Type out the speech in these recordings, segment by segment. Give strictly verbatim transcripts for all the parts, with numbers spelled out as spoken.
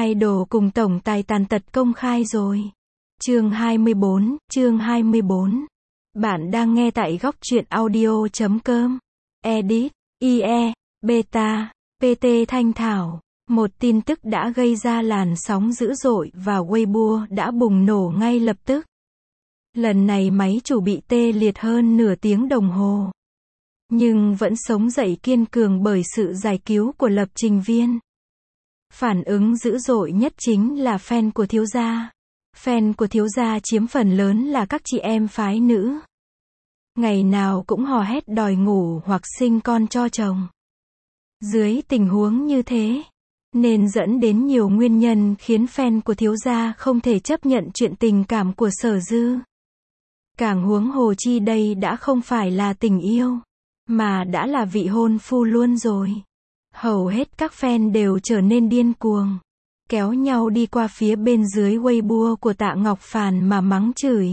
idol cùng tổng tài tàn tật công khai rồi. Chương hai mươi bốn, chương hai mươi bốn. Bạn đang nghe tại góc truyện audio chấm com. Edit, i e, Beta, pê tê Thanh Thảo. Một tin tức đã gây ra làn sóng dữ dội và Weibo đã bùng nổ ngay lập tức. Lần này máy chủ bị tê liệt hơn nửa tiếng đồng hồ. Nhưng vẫn sống dậy kiên cường bởi sự giải cứu của lập trình viên. Phản ứng dữ dội nhất chính là fan của thiếu gia. Fan của thiếu gia chiếm phần lớn là các chị em phái nữ. Ngày nào cũng hò hét đòi ngủ hoặc sinh con cho chồng. Dưới tình huống như thế, nên dẫn đến nhiều nguyên nhân khiến fan của thiếu gia không thể chấp nhận chuyện tình cảm của Sở Dư. Càng huống hồ chi đây đã không phải là tình yêu, mà đã là vị hôn phu luôn rồi. Hầu hết các fan đều trở nên điên cuồng, kéo nhau đi qua phía bên dưới Weibo của Tạ Ngọc Phàn mà mắng chửi.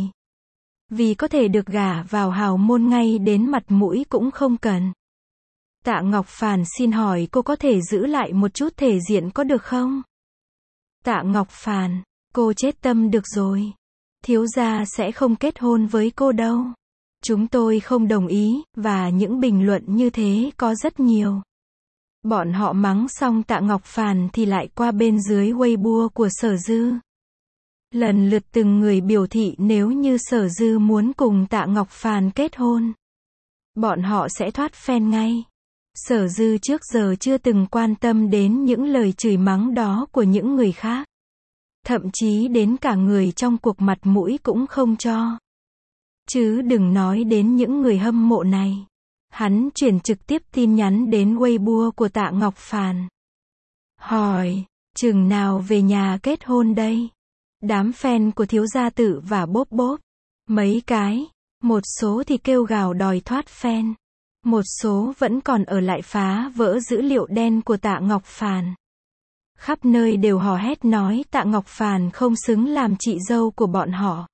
Vì có thể được gả vào hào môn ngay đến mặt mũi cũng không cần. Tạ Ngọc Phàn xin hỏi cô có thể giữ lại một chút thể diện có được không? Tạ Ngọc Phàn, cô chết tâm được rồi. Thiếu gia sẽ không kết hôn với cô đâu. Chúng tôi không đồng ý, và những bình luận như thế có rất nhiều. Bọn họ mắng xong Tạ Ngọc Phàn thì lại qua bên dưới Weibo của Sở Dư. Lần lượt từng người biểu thị nếu như Sở Dư muốn cùng Tạ Ngọc Phàn kết hôn, bọn họ sẽ thoát fan ngay. Sở Dư trước giờ chưa từng quan tâm đến những lời chửi mắng đó của những người khác. Thậm chí đến cả người trong cuộc mặt mũi cũng không cho. Chứ đừng nói đến những người hâm mộ này. Hắn chuyển trực tiếp tin nhắn đến Weibo của Tạ Ngọc Phàn. Hỏi, chừng nào về nhà kết hôn đây? Đám fan của thiếu gia Tự và Bốp Bốp. Mấy cái, một số thì kêu gào đòi thoát fan. Một số vẫn còn ở lại phá vỡ dữ liệu đen của Tạ Ngọc Phàn. Khắp nơi đều hò hét nói Tạ Ngọc Phàn không xứng làm chị dâu của bọn họ.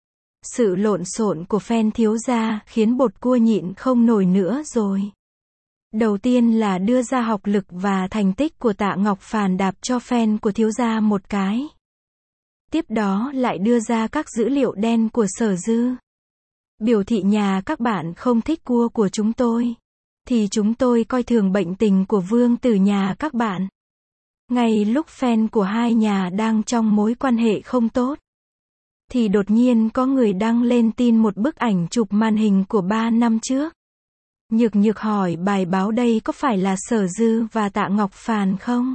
Sự lộn xộn của fan thiếu gia khiến bột cua nhịn không nổi nữa rồi. Đầu tiên là đưa ra học lực và thành tích của Tạ Ngọc Phàn đạp cho fan của thiếu gia một cái. Tiếp đó lại đưa ra các dữ liệu đen của Sở Dư. Biểu thị nhà các bạn không thích cua của chúng tôi, thì chúng tôi coi thường bệnh tình của vương tử nhà các bạn. Ngay lúc fan của hai nhà đang trong mối quan hệ không tốt, thì đột nhiên có người đăng lên tin một bức ảnh chụp màn hình của ba năm trước. Nhược Nhược hỏi bài báo đây có phải là Sở Dư và Tạ Ngọc Phàn không?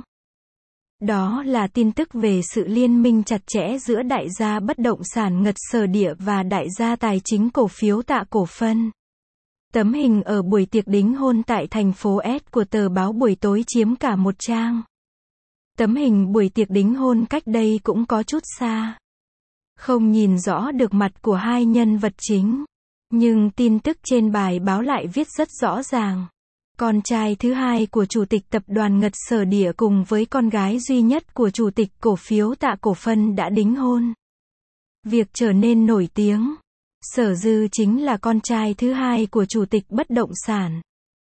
Đó là tin tức về sự liên minh chặt chẽ giữa đại gia bất động sản Ngật Sở Địa và đại gia tài chính cổ phiếu Tạ Cổ Phân. Tấm hình ở buổi tiệc đính hôn tại thành phố S của tờ báo buổi tối chiếm cả một trang. Tấm hình buổi tiệc đính hôn cách đây cũng có chút xa. Không nhìn rõ được mặt của hai nhân vật chính. Nhưng tin tức trên bài báo lại viết rất rõ ràng. Con trai thứ hai của chủ tịch tập đoàn Ngật Sở Địa cùng với con gái duy nhất của chủ tịch cổ phiếu Tạ Cổ Phân đã đính hôn. Việc trở nên nổi tiếng. Sở Dư chính là con trai thứ hai của chủ tịch bất động sản.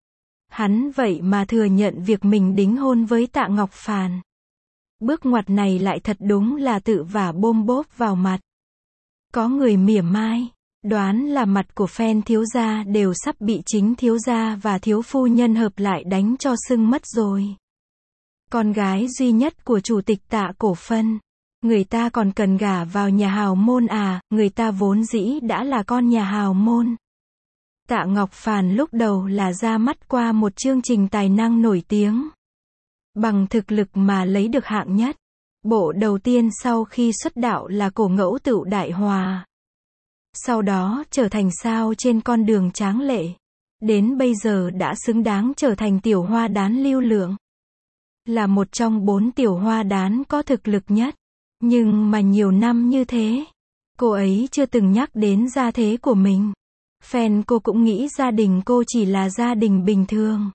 Hắn vậy mà thừa nhận việc mình đính hôn với Tạ Ngọc Phàn. Bước ngoặt này lại thật đúng là tự vả bôm bốp vào mặt. Có người mỉa mai, đoán là mặt của fan thiếu gia đều sắp bị chính thiếu gia và thiếu phu nhân hợp lại đánh cho sưng mất rồi. Con gái duy nhất của chủ tịch Tạ Cổ Phân, người ta còn cần gả vào nhà hào môn à, người ta vốn dĩ đã là con nhà hào môn. Tạ Ngọc Phàn lúc đầu là ra mắt qua một chương trình tài năng nổi tiếng. Bằng thực lực mà lấy được hạng nhất. Bộ đầu tiên sau khi xuất đạo là Cổ Ngẫu Tựu Đại Hòa. Sau đó trở thành sao trên con đường tráng lệ. Đến bây giờ đã xứng đáng trở thành tiểu hoa đán lưu lượng. Là một trong bốn tiểu hoa đán có thực lực nhất. Nhưng mà nhiều năm như thế, cô ấy chưa từng nhắc đến gia thế của mình. Fan cô cũng nghĩ gia đình cô chỉ là gia đình bình thường.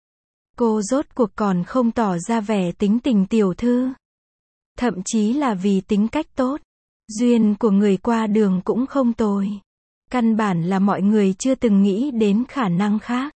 Cô rốt cuộc còn không tỏ ra vẻ tính tình tiểu thư. Thậm chí là vì tính cách tốt. Duyên của người qua đường cũng không tồi. Căn bản là mọi người chưa từng nghĩ đến khả năng khác.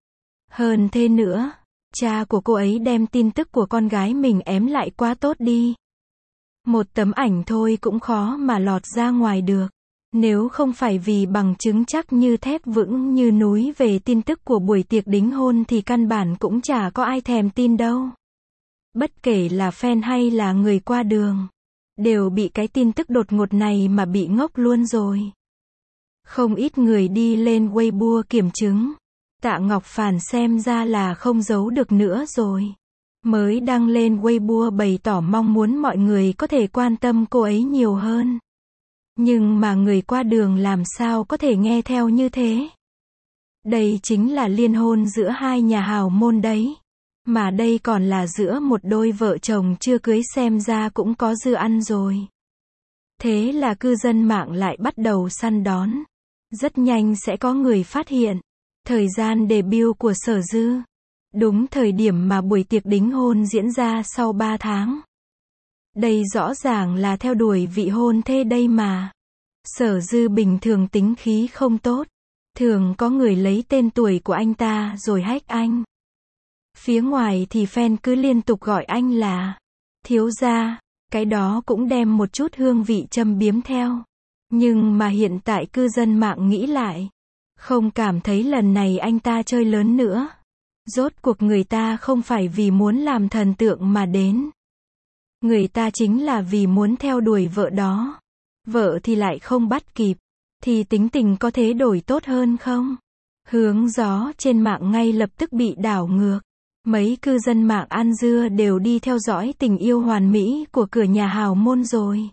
Hơn thế nữa, cha của cô ấy đem tin tức của con gái mình ém lại quá tốt đi. Một tấm ảnh thôi cũng khó mà lọt ra ngoài được. Nếu không phải vì bằng chứng chắc như thép vững như núi về tin tức của buổi tiệc đính hôn thì căn bản cũng chả có ai thèm tin đâu. Bất kể là fan hay là người qua đường, đều bị cái tin tức đột ngột này mà bị ngốc luôn rồi. Không ít người đi lên Weibo kiểm chứng. Tạ Ngọc Phàn xem ra là không giấu được nữa rồi. Mới đăng lên Weibo bày tỏ mong muốn mọi người có thể quan tâm cô ấy nhiều hơn. Nhưng mà người qua đường làm sao có thể nghe theo như thế? Đây chính là liên hôn giữa hai nhà hào môn đấy. Mà đây còn là giữa một đôi vợ chồng chưa cưới, xem ra cũng có dư ăn rồi. Thế là cư dân mạng lại bắt đầu săn đón. Rất nhanh sẽ có người phát hiện thời gian debut của Sở Dư. Đúng thời điểm mà buổi tiệc đính hôn diễn ra sau ba tháng. Đây rõ ràng là theo đuổi vị hôn thê đây mà. Sở Dư bình thường tính khí không tốt. Thường có người lấy tên tuổi của anh ta rồi hack anh. Phía ngoài thì fan cứ liên tục gọi anh là thiếu gia. Cái đó cũng đem một chút hương vị châm biếm theo. Nhưng mà hiện tại cư dân mạng nghĩ lại, không cảm thấy lần này anh ta chơi lớn nữa. Rốt cuộc người ta không phải vì muốn làm thần tượng mà đến. Người ta chính là vì muốn theo đuổi vợ đó. Vợ thì lại không bắt kịp. Thì tính tình có thế đổi tốt hơn không? Hướng gió trên mạng ngay lập tức bị đảo ngược. Mấy cư dân mạng ăn dưa đều đi theo dõi tình yêu hoàn mỹ của cửa nhà hào môn rồi.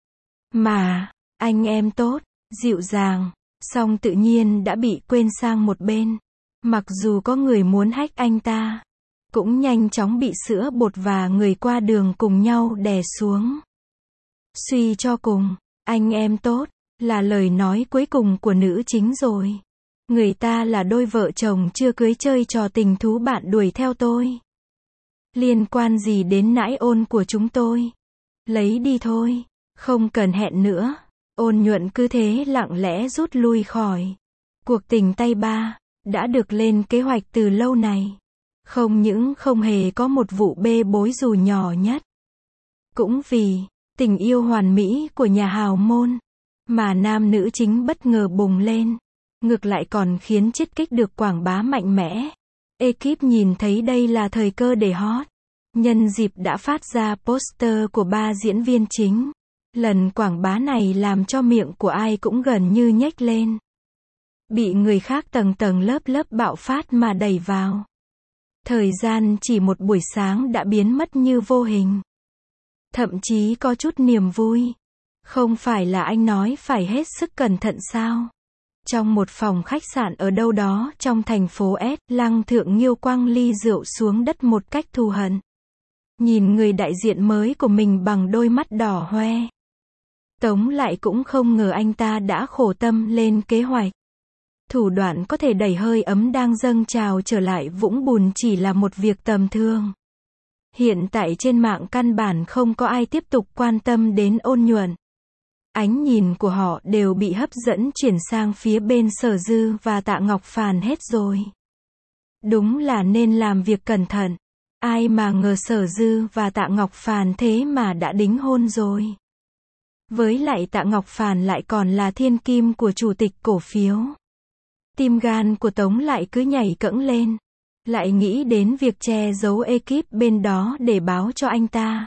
Mà, anh em tốt, dịu dàng, song tự nhiên đã bị quên sang một bên. Mặc dù có người muốn hack anh ta, cũng nhanh chóng bị sữa bột và người qua đường cùng nhau đè xuống. Suy cho cùng, anh em tốt, là lời nói cuối cùng của nữ chính rồi. Người ta là đôi vợ chồng chưa cưới chơi trò tình thú bạn đuổi theo tôi. Liên quan gì đến nãi ôn của chúng tôi? Lấy đi thôi, không cần hẹn nữa. Ôn Nhuận cứ thế lặng lẽ rút lui khỏi. Cuộc tình tay ba đã được lên kế hoạch từ lâu này. Không những không hề có một vụ bê bối dù nhỏ nhất. Cũng vì tình yêu hoàn mỹ của nhà hào môn mà nam nữ chính bất ngờ bùng lên. Ngược lại còn khiến chiết kích được quảng bá mạnh mẽ. Ekip nhìn thấy đây là thời cơ để hot. Nhân dịp đã phát ra poster của ba diễn viên chính. Lần quảng bá này làm cho miệng của ai cũng gần như nhếch lên. Bị người khác tầng tầng lớp lớp bạo phát mà đẩy vào. Thời gian chỉ một buổi sáng đã biến mất như vô hình. Thậm chí có chút niềm vui. Không phải là anh nói phải hết sức cẩn thận sao? Trong một phòng khách sạn ở đâu đó trong thành phố S, Lăng Thượng Nghiêu quăng ly rượu xuống đất một cách thù hận. Nhìn người đại diện mới của mình bằng đôi mắt đỏ hoe. Tống lại cũng không ngờ anh ta đã khổ tâm lên kế hoạch. Thủ đoạn có thể đẩy hơi ấm đang dâng trào trở lại vũng bùn chỉ là một việc tầm thường. Hiện tại trên mạng căn bản không có ai tiếp tục quan tâm đến Ôn Nhuận. Ánh nhìn của họ đều bị hấp dẫn chuyển sang phía bên Sở Dư và Tạ Ngọc Phàn hết rồi. Đúng là nên làm việc cẩn thận. Ai mà ngờ Sở Dư và Tạ Ngọc Phàn thế mà đã đính hôn rồi. Với lại Tạ Ngọc Phàn lại còn là thiên kim của chủ tịch cổ phiếu. Tim gan của Tống lại cứ nhảy cẫng lên. Lại nghĩ đến việc che giấu ekip bên đó để báo cho anh ta.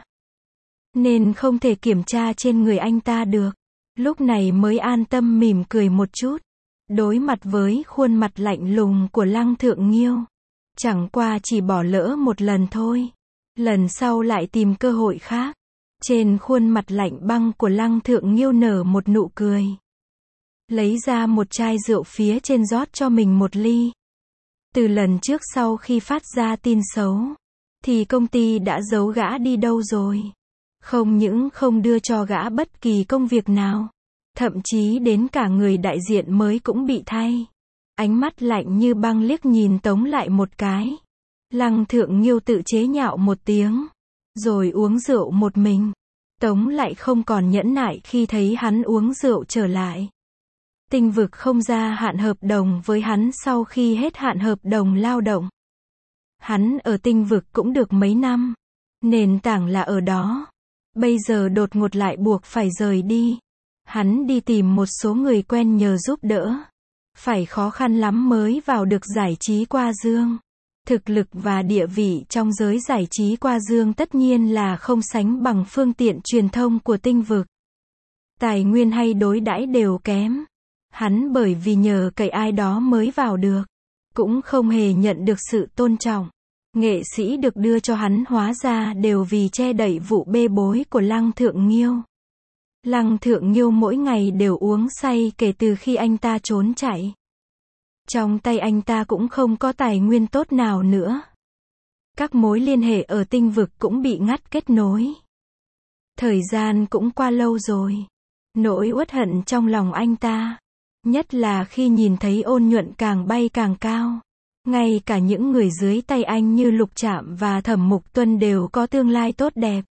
Nên không thể kiểm tra trên người anh ta được. Lúc này mới an tâm mỉm cười một chút. Đối mặt với khuôn mặt lạnh lùng của Lăng Thượng Nghiêu. Chẳng qua chỉ bỏ lỡ một lần thôi. Lần sau lại tìm cơ hội khác. Trên khuôn mặt lạnh băng của Lăng Thượng Nghiêu nở một nụ cười. Lấy ra một chai rượu phía trên rót cho mình một ly. Từ lần trước sau khi phát ra tin xấu, thì công ty đã giấu gã đi đâu rồi. Không những không đưa cho gã bất kỳ công việc nào. Thậm chí đến cả người đại diện mới cũng bị thay. Ánh mắt lạnh như băng liếc nhìn Tống lại một cái. Lăng Thượng Nghiêu tự chế nhạo một tiếng. Rồi uống rượu một mình. Tống lại không còn nhẫn nại khi thấy hắn uống rượu trở lại. Tinh vực không gia hạn hợp đồng với hắn sau khi hết hạn hợp đồng lao động. Hắn ở tinh vực cũng được mấy năm. Nền tảng là ở đó. bây giờ đột ngột lại buộc phải rời đi. Hắn đi tìm một số người quen nhờ giúp đỡ. Phải khó khăn lắm mới vào được giải trí Qua Dương. Thực lực và địa vị trong giới giải trí Qua Dương tất nhiên là không sánh bằng phương tiện truyền thông của tinh vực. Tài nguyên hay đối đãi đều kém. Hắn bởi vì nhờ cậy ai đó mới vào được. Cũng không hề nhận được sự tôn trọng. Nghệ sĩ được đưa cho hắn hóa ra đều vì che đậy vụ bê bối của Lăng Thượng Nghiêu. Lăng Thượng Nghiêu mỗi ngày đều uống say kể từ khi anh ta trốn chạy. Trong tay anh ta cũng không có tài nguyên tốt nào nữa. Các mối liên hệ ở tinh vực cũng bị ngắt kết nối. Thời gian cũng qua lâu rồi. Nỗi uất hận trong lòng anh ta, nhất là khi nhìn thấy Ôn Nhuận càng bay càng cao. Ngay cả những người dưới tay anh như Lục Trạm và Thẩm Mục Tuân đều có tương lai tốt đẹp.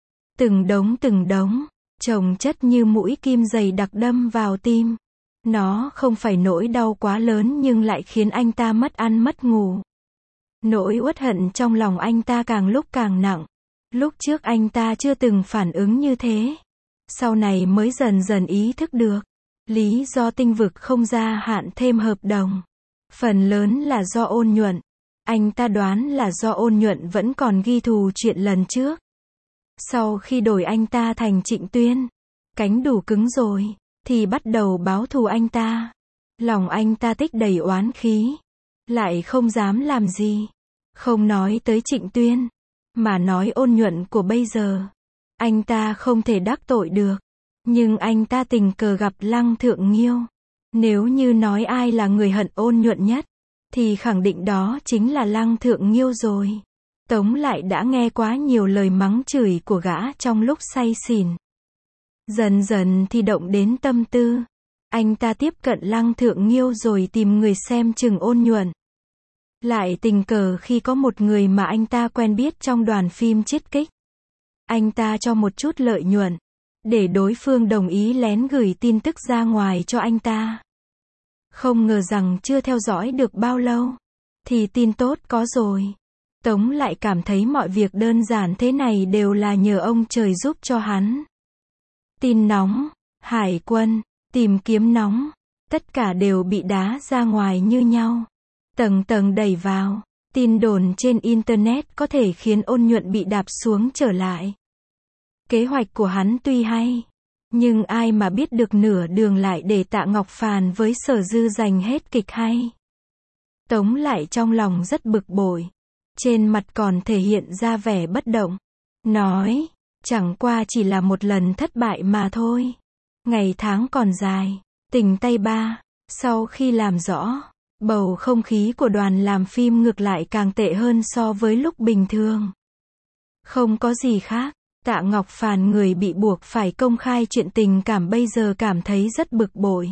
Từng đống từng đống, chồng chất như mũi kim dày đặc đâm vào tim. Nó không phải nỗi đau quá lớn nhưng lại khiến anh ta mất ăn mất ngủ. Nỗi uất hận trong lòng anh ta càng lúc càng nặng. Lúc trước anh ta chưa từng phản ứng như thế. Sau này mới dần dần ý thức được. Lý do tinh vực không gia hạn thêm hợp đồng. Phần lớn là do Ôn Nhuận. Anh ta đoán là do Ôn Nhuận vẫn còn ghi thù chuyện lần trước. Sau khi đổi anh ta thành Trịnh Tuyên, cánh đủ cứng rồi, thì bắt đầu báo thù anh ta. Lòng anh ta tích đầy oán khí. Lại không dám làm gì. Không nói tới Trịnh Tuyên, mà nói Ôn Nhuận của bây giờ. Anh ta không thể đắc tội được. Nhưng anh ta tình cờ gặp Lăng Thượng Nghiêu. Nếu như nói ai là người hận Ôn Nhuận nhất, thì khẳng định đó chính là Lăng Thượng Nghiêu rồi. Tống lại đã nghe quá nhiều lời mắng chửi của gã trong lúc say xỉn. Dần dần thì động đến tâm tư. Anh ta tiếp cận Lăng Thượng Nghiêu rồi tìm người xem chừng Ôn Nhuận. Lại tình cờ khi có một người mà anh ta quen biết trong đoàn phim Chiết Kích. Anh ta cho một chút lợi nhuận, để đối phương đồng ý lén gửi tin tức ra ngoài cho anh ta. Không ngờ rằng chưa theo dõi được bao lâu, thì tin tốt có rồi. Tống lại cảm thấy mọi việc đơn giản thế này đều là nhờ ông trời giúp cho hắn. Tin nóng, hải quân, tìm kiếm nóng, tất cả đều bị đá ra ngoài như nhau. Tầng tầng đẩy vào, tin đồn trên Internet có thể khiến Ôn Nhuận bị đạp xuống trở lại. Kế hoạch của hắn tuy hay, nhưng ai mà biết được nửa đường lại để Tạ Ngọc Phàn với Sở Dư giành hết kịch hay. Tống lại trong lòng rất bực bội. Trên mặt còn thể hiện ra vẻ bất động. Nói, chẳng qua chỉ là một lần thất bại mà thôi. Ngày tháng còn dài. Tình tay ba. Sau khi làm rõ, bầu không khí của đoàn làm phim ngược lại càng tệ hơn so với lúc bình thường. Không có gì khác. Tạ Ngọc Phàn người bị buộc phải công khai chuyện tình cảm bây giờ cảm thấy rất bực bội.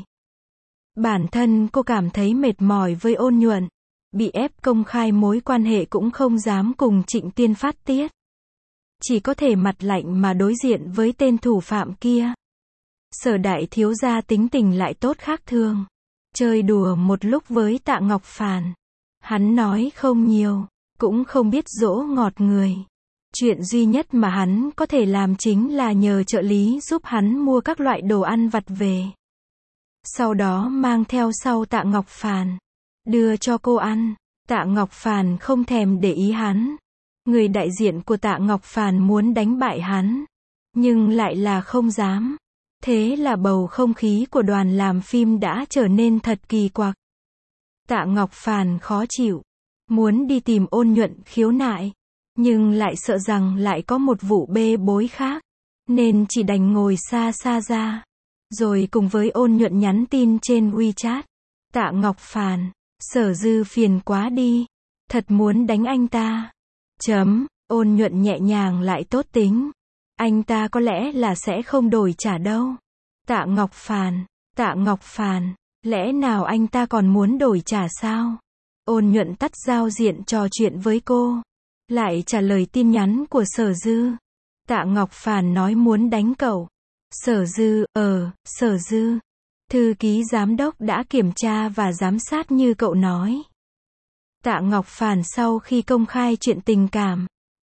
Bản thân cô cảm thấy mệt mỏi với Ôn Nhuận. Bị ép công khai mối quan hệ cũng không dám cùng Trịnh Tiên phát tiết. Chỉ có thể mặt lạnh mà đối diện với tên thủ phạm kia. Sở đại thiếu gia tính tình lại tốt khác thường. Chơi đùa một lúc với Tạ Ngọc Phàn. Hắn nói không nhiều, cũng không biết dỗ ngọt người. Chuyện duy nhất mà hắn có thể làm chính là nhờ trợ lý giúp hắn mua các loại đồ ăn vặt về. Sau đó mang theo sau Tạ Ngọc Phàn. Đưa cho cô ăn. Tạ Ngọc Phàn không thèm để ý hắn. Người đại diện của Tạ Ngọc Phàn muốn đánh bại hắn. Nhưng lại là không dám. Thế là bầu không khí của đoàn làm phim đã trở nên thật kỳ quặc. Tạ Ngọc Phàn khó chịu. Muốn đi tìm Ôn Nhuận khiếu nại. Nhưng lại sợ rằng lại có một vụ bê bối khác. Nên chỉ đành ngồi xa xa ra. Rồi cùng với Ôn Nhuận nhắn tin trên WeChat. Tạ Ngọc Phàn. Sở Dư phiền quá đi. Thật muốn đánh anh ta. Chấm. Ôn Nhuận nhẹ nhàng lại tốt tính. Anh ta có lẽ là sẽ không đổi trả đâu. Tạ Ngọc Phàn. Tạ Ngọc Phàn. Lẽ nào anh ta còn muốn đổi trả sao? Ôn Nhuận tắt giao diện trò chuyện với cô. Lại trả lời tin nhắn của Sở Dư. Tạ Ngọc Phàn nói muốn đánh cậu. Sở Dư, ờ, Sở Dư. Thư ký giám đốc đã kiểm tra và giám sát như cậu nói. Tạ Ngọc Phàn sau khi công khai chuyện tình cảm,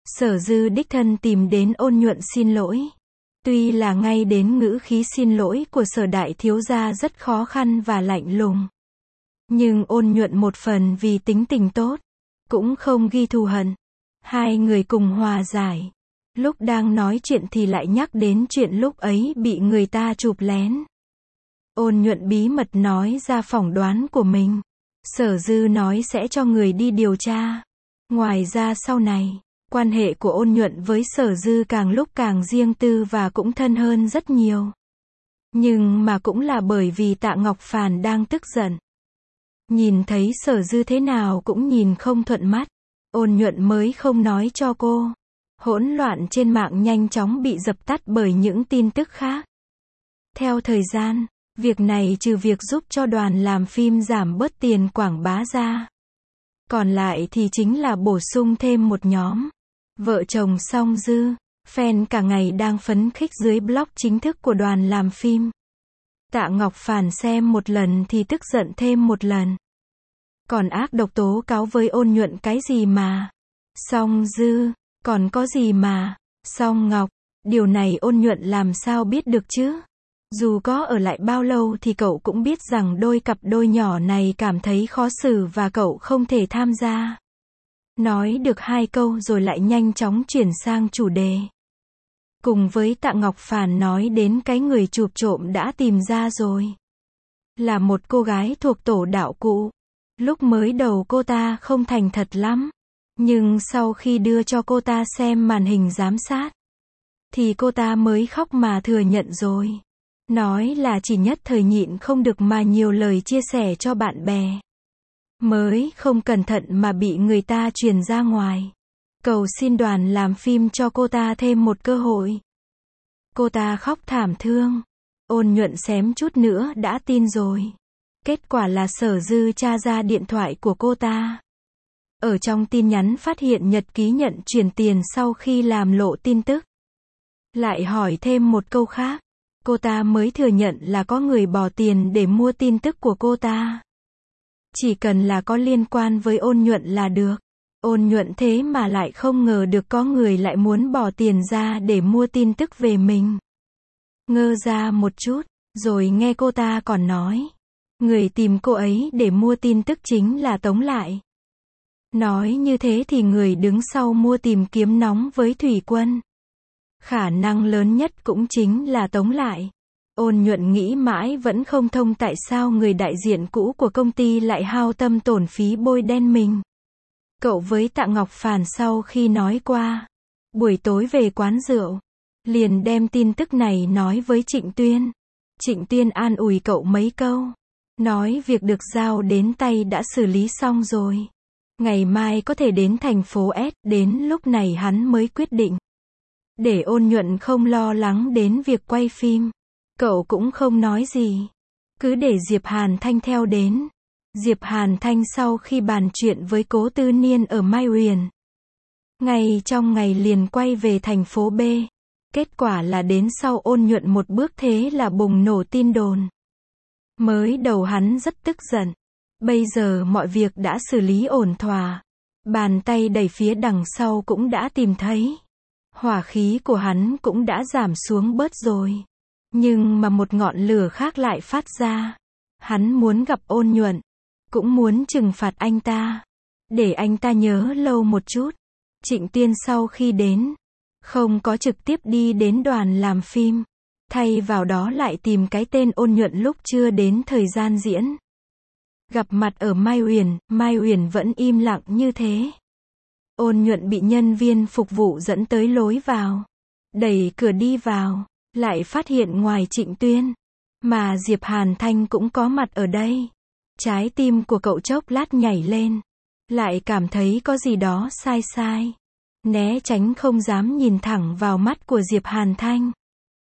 Sở Dư đích thân tìm đến Ôn Nhuận xin lỗi. Tuy là ngay đến ngữ khí xin lỗi của Sở đại thiếu gia rất khó khăn và lạnh lùng. Nhưng Ôn Nhuận một phần vì tính tình tốt, cũng không ghi thù hận. Hai người cùng hòa giải. Lúc đang nói chuyện thì lại nhắc đến chuyện lúc ấy bị người ta chụp lén. Ôn Nhuận bí mật nói ra phỏng đoán của mình. Sở Dư nói sẽ cho người đi điều tra. Ngoài ra sau này, quan hệ của Ôn Nhuận với Sở Dư càng lúc càng riêng tư và cũng thân hơn rất nhiều. Nhưng mà cũng là bởi vì Tạ Ngọc Phàn đang tức giận. Nhìn thấy Sở Dư thế nào cũng nhìn không thuận mắt. Ôn Nhuận mới không nói cho cô. Hỗn loạn trên mạng nhanh chóng bị dập tắt bởi những tin tức khác. Theo thời gian, việc này trừ việc giúp cho đoàn làm phim giảm bớt tiền quảng bá ra, còn lại thì chính là bổ sung thêm một nhóm. Vợ chồng Song Dư, fan cả ngày đang phấn khích dưới blog chính thức của đoàn làm phim. Tạ Ngọc Phàn xem một lần thì tức giận thêm một lần. Còn ác độc tố cáo với Ôn Nhuận cái gì mà. Song Dư, còn có gì mà. Song Ngọc, điều này Ôn Nhuận làm sao biết được chứ. Dù có ở lại bao lâu thì cậu cũng biết rằng đôi cặp đôi nhỏ này cảm thấy khó xử và cậu không thể tham gia. Nói được hai câu rồi lại nhanh chóng chuyển sang chủ đề. Cùng với Tạ Ngọc Phàn nói đến cái người chụp trộm đã tìm ra rồi. Là một cô gái thuộc tổ đạo cụ. Lúc mới đầu cô ta không thành thật lắm. Nhưng sau khi đưa cho cô ta xem màn hình giám sát, thì cô ta mới khóc mà thừa nhận rồi. Nói là chỉ nhất thời nhịn không được mà nhiều lời chia sẻ cho bạn bè. Mới không cẩn thận mà bị người ta truyền ra ngoài. Cầu xin đoàn làm phim cho cô ta thêm một cơ hội. Cô ta khóc thảm thương. Ôn Nhuận xém chút nữa đã tin rồi. Kết quả là Sở Dư tra ra điện thoại của cô ta. Ở trong tin nhắn phát hiện nhật ký nhận chuyển tiền sau khi làm lộ tin tức. Lại hỏi thêm một câu khác. Cô ta mới thừa nhận là có người bỏ tiền để mua tin tức của cô ta. Chỉ cần là có liên quan với Ôn Nhuận là được. Ôn Nhuận thế mà lại không ngờ được có người lại muốn bỏ tiền ra để mua tin tức về mình. Ngơ ra một chút, rồi nghe cô ta còn nói. Người tìm cô ấy để mua tin tức chính là Tống Lại. Nói như thế thì người đứng sau mua tìm kiếm nóng với Thủy Quân. Khả năng lớn nhất cũng chính là Tống Lại. Ôn Nhuận nghĩ mãi vẫn không thông tại sao người đại diện cũ của công ty lại hao tâm tổn phí bôi đen mình. Cậu với Tạ Ngọc Phàn sau khi nói qua, buổi tối về quán rượu, liền đem tin tức này nói với Trịnh Tuyên. Trịnh Tuyên an ủi cậu mấy câu, nói việc được giao đến tay đã xử lý xong rồi. Ngày mai có thể đến thành phố S, đến lúc này hắn mới quyết định. Để Ôn Nhuận không lo lắng đến việc quay phim, cậu cũng không nói gì. Cứ để Diệp Hàn Thanh theo đến. Diệp Hàn Thanh sau khi bàn chuyện với Cố Tư Niên ở Mai Huyền, ngay trong ngày liền quay về thành phố B. Kết quả là đến sau Ôn Nhuận một bước thế là bùng nổ tin đồn. Mới đầu hắn rất tức giận. Bây giờ mọi việc đã xử lý ổn thỏa. Bàn tay đẩy phía đằng sau cũng đã tìm thấy. Hỏa khí của hắn cũng đã giảm xuống bớt rồi. Nhưng mà một ngọn lửa khác lại phát ra. Hắn muốn gặp Ôn Nhuận. Cũng muốn trừng phạt anh ta. Để anh ta nhớ lâu một chút. Trịnh Tuyên sau khi đến, không có trực tiếp đi đến đoàn làm phim. Thay vào đó lại tìm cái tên Ôn Nhuận lúc chưa đến thời gian diễn. Gặp mặt ở Mai Huyền, Mai Huyền vẫn im lặng như thế. Ôn Nhuận bị nhân viên phục vụ dẫn tới lối vào. Đẩy cửa đi vào, lại phát hiện ngoài Trịnh Tuyên, mà Diệp Hàn Thanh cũng có mặt ở đây. Trái tim của cậu chốc lát nhảy lên. Lại cảm thấy có gì đó sai sai. Né tránh không dám nhìn thẳng vào mắt của Diệp Hàn Thanh.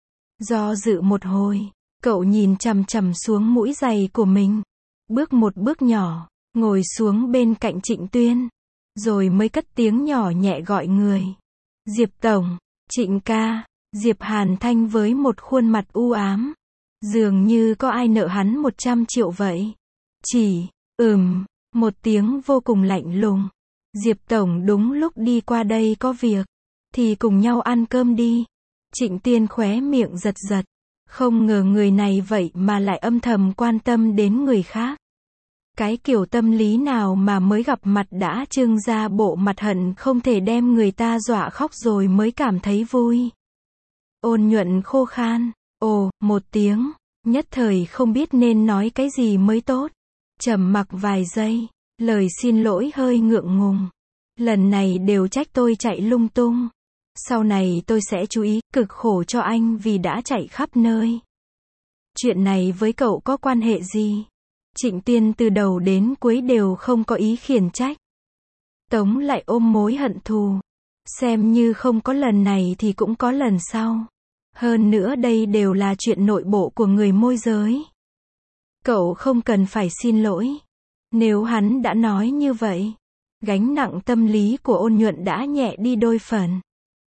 Do dự một hồi, cậu nhìn chằm chằm xuống mũi giày của mình. Bước một bước nhỏ, ngồi xuống bên cạnh Trịnh Tuyên. Rồi mới cất tiếng nhỏ nhẹ gọi người. Diệp Tổng, Trịnh ca. Diệp Hàn Thanh với một khuôn mặt u ám. Dường như có ai nợ hắn một trăm triệu vậy. Chỉ, ừm, một tiếng vô cùng lạnh lùng. Diệp Tổng đúng lúc đi qua đây có việc, thì cùng nhau ăn cơm đi. Trịnh Tiên khóe miệng giật giật, không ngờ người này vậy mà lại âm thầm quan tâm đến người khác. Cái kiểu tâm lý nào mà mới gặp mặt đã trưng ra bộ mặt hận không thể đem người ta dọa khóc rồi mới cảm thấy vui. Ôn Nhuận khô khan, ồ, một tiếng, nhất thời không biết nên nói cái gì mới tốt. Trầm mặc vài giây, lời xin lỗi hơi ngượng ngùng. Lần này đều trách tôi chạy lung tung. Sau này tôi sẽ chú ý, cực khổ cho anh vì đã chạy khắp nơi. Chuyện này với cậu có quan hệ gì? Trịnh Tiên từ đầu đến cuối đều không có ý khiển trách. Tống lại ôm mối hận thù. Xem như không có lần này thì cũng có lần sau. Hơn nữa đây đều là chuyện nội bộ của người môi giới. Cậu không cần phải xin lỗi. Nếu hắn đã nói như vậy, gánh nặng tâm lý của Ôn Nhuận đã nhẹ đi đôi phần.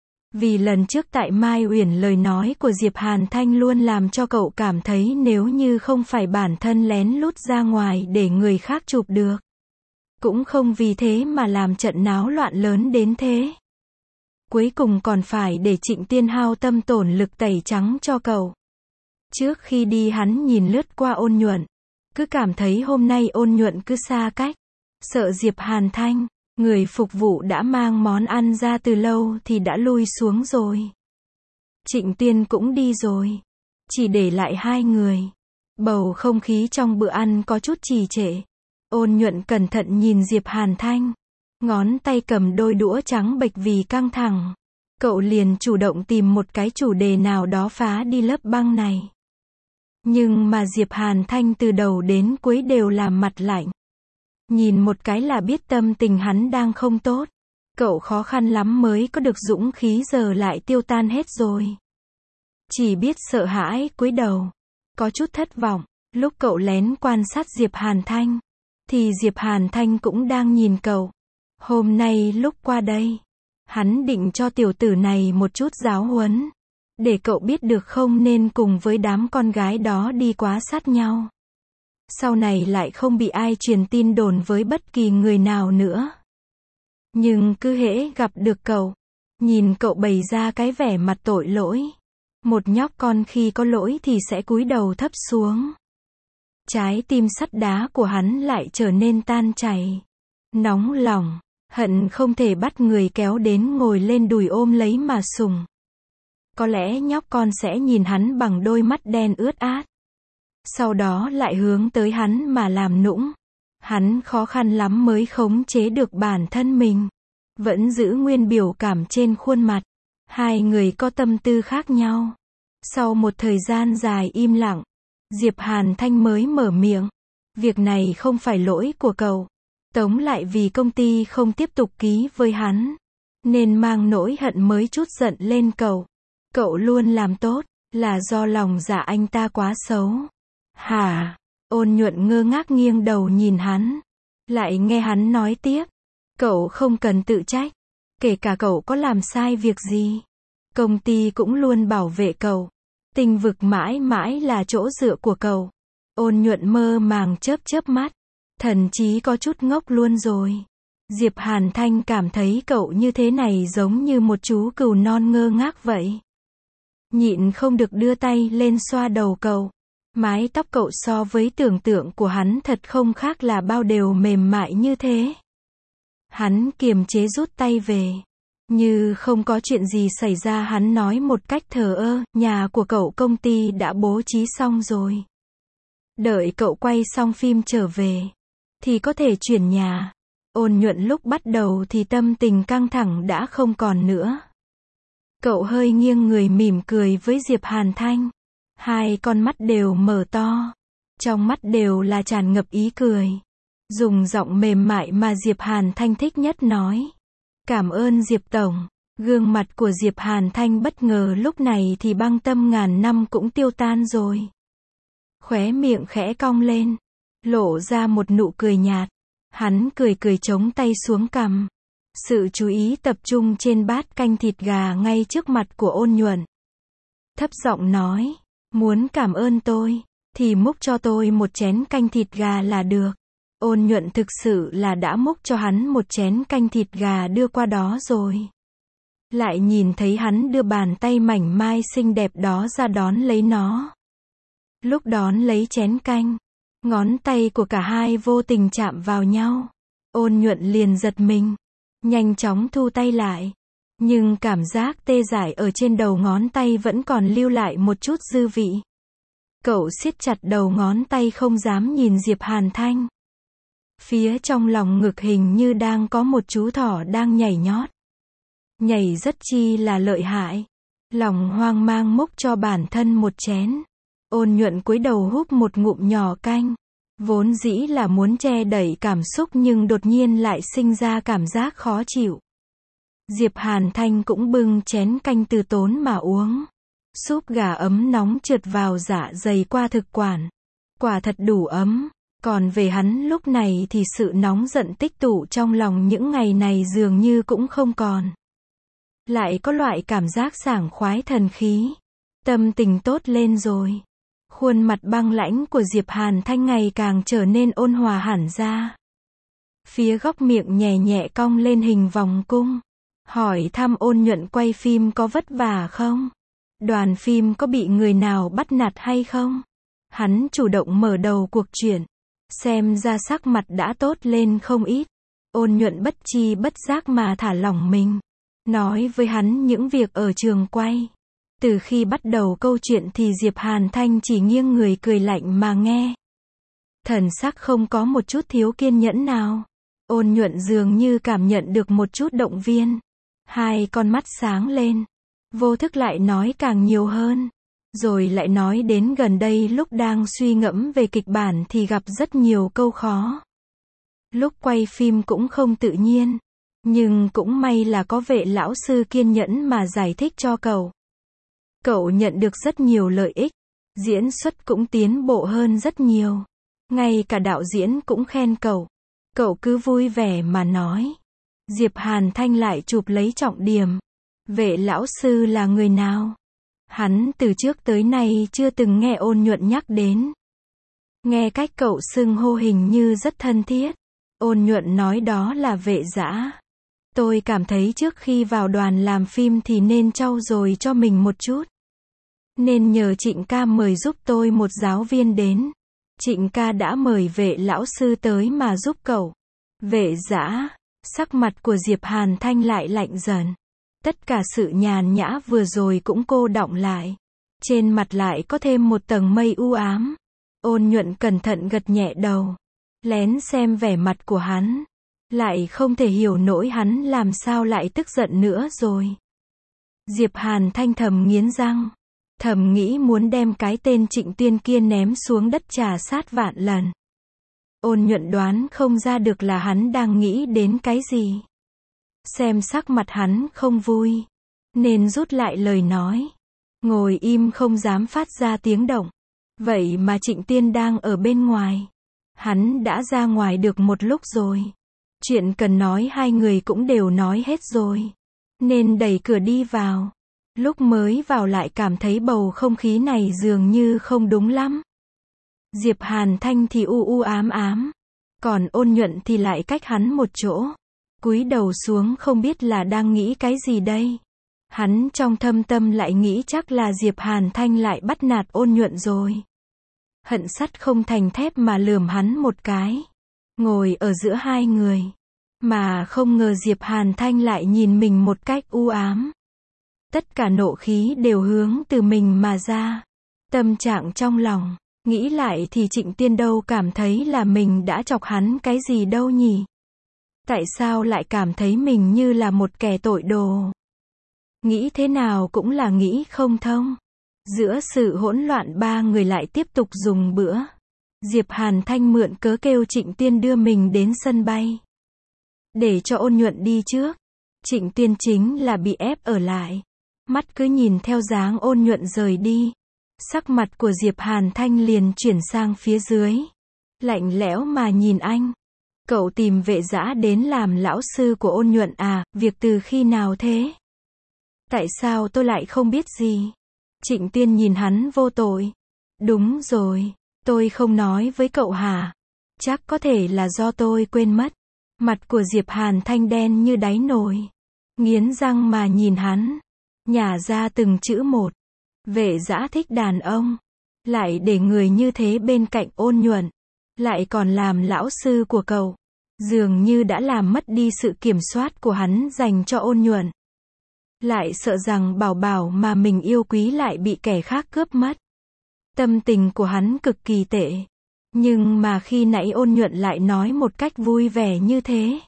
Vì lần trước tại Mai Uyển lời nói của Diệp Hàn Thanh luôn làm cho cậu cảm thấy nếu như không phải bản thân lén lút ra ngoài để người khác chụp được, cũng không vì thế mà làm trận náo loạn lớn đến thế. Cuối cùng còn phải để Trịnh Tiên hao tâm tổn lực tẩy trắng cho cậu. Trước khi đi hắn nhìn lướt qua Ôn Nhuận, cứ cảm thấy hôm nay Ôn Nhuận cứ xa cách, sợ Diệp Hàn Thanh. Người phục vụ đã mang món ăn ra từ lâu thì đã lui xuống rồi. Trịnh Tiên cũng đi rồi. Chỉ để lại hai người. Bầu không khí trong bữa ăn có chút trì trệ. Ôn Nhuận cẩn thận nhìn Diệp Hàn Thanh. Ngón tay cầm đôi đũa trắng bệch vì căng thẳng. Cậu liền chủ động tìm một cái chủ đề nào đó phá đi lớp băng này. Nhưng mà Diệp Hàn Thanh từ đầu đến cuối đều làm mặt lạnh. Nhìn một cái là biết tâm tình hắn đang không tốt. Cậu khó khăn lắm mới có được dũng khí giờ lại tiêu tan hết rồi. Chỉ biết sợ hãi cúi đầu. Có chút thất vọng. Lúc cậu lén quan sát Diệp Hàn Thanh, thì Diệp Hàn Thanh cũng đang nhìn cậu. Hôm nay lúc qua đây, hắn định cho tiểu tử này một chút giáo huấn. Để cậu biết được không nên cùng với đám con gái đó đi quá sát nhau. Sau này lại không bị ai truyền tin đồn với bất kỳ người nào nữa. Nhưng cứ hễ gặp được cậu, nhìn cậu bày ra cái vẻ mặt tội lỗi. Một nhóc con khi có lỗi thì sẽ cúi đầu thấp xuống. Trái tim sắt đá của hắn lại trở nên tan chảy. Nóng lòng, hận không thể bắt người kéo đến ngồi lên đùi ôm lấy mà sủng. Có lẽ nhóc con sẽ nhìn hắn bằng đôi mắt đen ướt át. Sau đó lại hướng tới hắn mà làm nũng. Hắn khó khăn lắm mới khống chế được bản thân mình. Vẫn giữ nguyên biểu cảm trên khuôn mặt. Hai người có tâm tư khác nhau. Sau một thời gian dài im lặng, Diệp Hàn Thanh mới mở miệng. Việc này không phải lỗi của cậu. Tống lại vì công ty không tiếp tục ký với hắn, nên mang nỗi hận mới chút giận lên cậu. Cậu luôn làm tốt, là do lòng dạ anh ta quá xấu. Hả? Ôn Nhuận ngơ ngác nghiêng đầu nhìn hắn. Lại nghe hắn nói tiếp. Cậu không cần tự trách. Kể cả cậu có làm sai việc gì, công ty cũng luôn bảo vệ cậu. Tinh vực mãi mãi là chỗ dựa của cậu. Ôn Nhuận mơ màng chớp chớp mắt. Thần chí có chút ngốc luôn rồi. Diệp Hàn Thanh cảm thấy cậu như thế này giống như một chú cừu non ngơ ngác vậy. Nhịn không được đưa tay lên xoa đầu cậu. Mái tóc cậu so với tưởng tượng của hắn thật không khác là bao đều mềm mại như thế. Hắn kiềm chế rút tay về. Như không có chuyện gì xảy ra, hắn nói một cách thờ ơ, nhà của cậu công ty đã bố trí xong rồi. Đợi cậu quay xong phim trở về, thì có thể chuyển nhà. Ôn Nhuận lúc bắt đầu thì tâm tình căng thẳng đã không còn nữa. Cậu hơi nghiêng người mỉm cười với Diệp Hàn Thanh. Hai con mắt đều mở to. Trong mắt đều là tràn ngập ý cười. Dùng giọng mềm mại mà Diệp Hàn Thanh thích nhất nói. Cảm ơn Diệp Tổng. Gương mặt của Diệp Hàn Thanh bất ngờ lúc này thì băng tâm ngàn năm cũng tiêu tan rồi. Khóe miệng khẽ cong lên, lộ ra một nụ cười nhạt. Hắn cười cười chống tay xuống cằm. Sự chú ý tập trung trên bát canh thịt gà ngay trước mặt của Ôn Nhuận. Thấp giọng nói, muốn cảm ơn tôi, thì múc cho tôi một chén canh thịt gà là được. Ôn Nhuận thực sự là đã múc cho hắn một chén canh thịt gà đưa qua đó rồi. Lại nhìn thấy hắn đưa bàn tay mảnh mai xinh đẹp đó ra đón lấy nó. Lúc đón lấy chén canh, ngón tay của cả hai vô tình chạm vào nhau. Ôn Nhuận liền giật mình, nhanh chóng thu tay lại. Nhưng cảm giác tê dại ở trên đầu ngón tay vẫn còn lưu lại một chút dư vị. Cậu siết chặt đầu ngón tay không dám nhìn Diệp Hàn Thanh. Phía trong lòng ngực hình như đang có một chú thỏ đang nhảy nhót. Nhảy rất chi là lợi hại. Lòng hoang mang múc cho bản thân một chén. Ôn Nhuận cúi đầu húp một ngụm nhỏ canh. Vốn dĩ là muốn che đẩy cảm xúc nhưng đột nhiên lại sinh ra cảm giác khó chịu. Diệp Hàn Thanh cũng bưng chén canh từ tốn mà uống. Súp gà ấm nóng trượt vào dạ dày qua thực quản. Quả thật đủ ấm. Còn về hắn lúc này thì sự nóng giận tích tụ trong lòng những ngày này dường như cũng không còn. Lại có loại cảm giác sảng khoái thần khí. Tâm tình tốt lên rồi. Khuôn mặt băng lãnh của Diệp Hàn Thanh ngày càng trở nên ôn hòa hẳn ra. Phía góc miệng nhẹ nhẹ cong lên hình vòng cung. Hỏi thăm Ôn Nhuận quay phim có vất vả không? Đoàn phim có bị người nào bắt nạt hay không? Hắn chủ động mở đầu cuộc chuyện. Xem ra sắc mặt đã tốt lên không ít. Ôn Nhuận bất chi bất giác mà thả lỏng mình. Nói với hắn những việc ở trường quay. Từ khi bắt đầu câu chuyện thì Diệp Hàn Thanh chỉ nghiêng người cười lạnh mà nghe. Thần sắc không có một chút thiếu kiên nhẫn nào. Ôn Nhuận dường như cảm nhận được một chút động viên. Hai con mắt sáng lên. Vô thức lại nói càng nhiều hơn. Rồi lại nói đến gần đây lúc đang suy ngẫm về kịch bản thì gặp rất nhiều câu khó. Lúc quay phim cũng không tự nhiên. Nhưng cũng may là có Vệ lão sư kiên nhẫn mà giải thích cho cậu. Cậu nhận được rất nhiều lợi ích. Diễn xuất cũng tiến bộ hơn rất nhiều. Ngay cả đạo diễn cũng khen cậu. Cậu cứ vui vẻ mà nói. Diệp Hàn Thanh lại chụp lấy trọng điểm. Vệ lão sư là người nào? Hắn từ trước tới nay chưa từng nghe Ôn Nhuận nhắc đến. Nghe cách cậu xưng hô hình như rất thân thiết. Ôn Nhuận nói đó là Vệ Dã. Tôi cảm thấy trước khi vào đoàn làm phim thì nên trau dồi cho mình một chút. Nên nhờ Trịnh ca mời giúp tôi một giáo viên đến. Trịnh ca đã mời Vệ lão sư tới mà giúp cậu. Vệ Dã. Sắc mặt của Diệp Hàn Thanh lại lạnh dần. Tất cả sự nhàn nhã vừa rồi cũng cô đọng lại. Trên mặt lại có thêm một tầng mây u ám. Ôn Nhuận cẩn thận gật nhẹ đầu. Lén xem vẻ mặt của hắn. Lại không thể hiểu nổi hắn làm sao lại tức giận nữa rồi. Diệp Hàn Thanh thầm nghiến răng. Thầm nghĩ muốn đem cái tên Trịnh Tuyên kia ném xuống đất trà sát vạn lần. Ôn Nhuận đoán không ra được là hắn đang nghĩ đến cái gì. Xem sắc mặt hắn không vui. Nên rút lại lời nói. Ngồi im không dám phát ra tiếng động. Vậy mà Trịnh Tuyên đang ở bên ngoài. Hắn đã ra ngoài được một lúc rồi. Chuyện cần nói hai người cũng đều nói hết rồi. Nên đẩy cửa đi vào. Lúc mới vào lại cảm thấy bầu không khí này dường như không đúng lắm. Diệp Hàn Thanh thì u u ám ám. Còn Ôn Nhuận thì lại cách hắn một chỗ. Cúi đầu xuống không biết là đang nghĩ cái gì đây. Hắn trong thâm tâm lại nghĩ chắc là Diệp Hàn Thanh lại bắt nạt Ôn Nhuận rồi. Hận sắt không thành thép mà lườm hắn một cái. Ngồi ở giữa hai người. Mà không ngờ Diệp Hàn Thanh lại nhìn mình một cách u ám. Tất cả nộ khí đều hướng từ mình mà ra. Tâm trạng trong lòng. Nghĩ lại thì Trịnh Tuyên đâu cảm thấy là mình đã chọc hắn cái gì đâu nhỉ? Tại sao lại cảm thấy mình như là một kẻ tội đồ? Nghĩ thế nào cũng là nghĩ không thông. Giữa sự hỗn loạn ba người lại tiếp tục dùng bữa. Diệp Hàn Thanh mượn cớ kêu Trịnh Tuyên đưa mình đến sân bay. Để cho Ôn Nhuận đi trước. Trịnh Tuyên chính là bị ép ở lại. Mắt cứ nhìn theo dáng Ôn Nhuận rời đi. Sắc mặt của Diệp Hàn Thanh liền chuyển sang phía dưới. Lạnh lẽo mà nhìn anh. Cậu tìm Vệ Dã đến làm lão sư của Ôn Nhuận à, việc từ khi nào thế? Tại sao tôi lại không biết gì? Trịnh Tuyên nhìn hắn vô tội. Đúng rồi, tôi không nói với cậu hả? Chắc có thể là do tôi quên mất. Mặt của Diệp Hàn Thanh đen như đáy nồi. Nghiến răng mà nhìn hắn. Nhả ra từng chữ một. Vệ Dã thích đàn ông. Lại để người như thế bên cạnh Ôn Nhuận. Lại còn làm lão sư của cậu. Dường như đã làm mất đi sự kiểm soát của hắn dành cho Ôn Nhuận. Lại sợ rằng bảo bảo mà mình yêu quý lại bị kẻ khác cướp mất. Tâm tình của hắn cực kỳ tệ. Nhưng mà khi nãy Ôn Nhuận lại nói một cách vui vẻ như thế.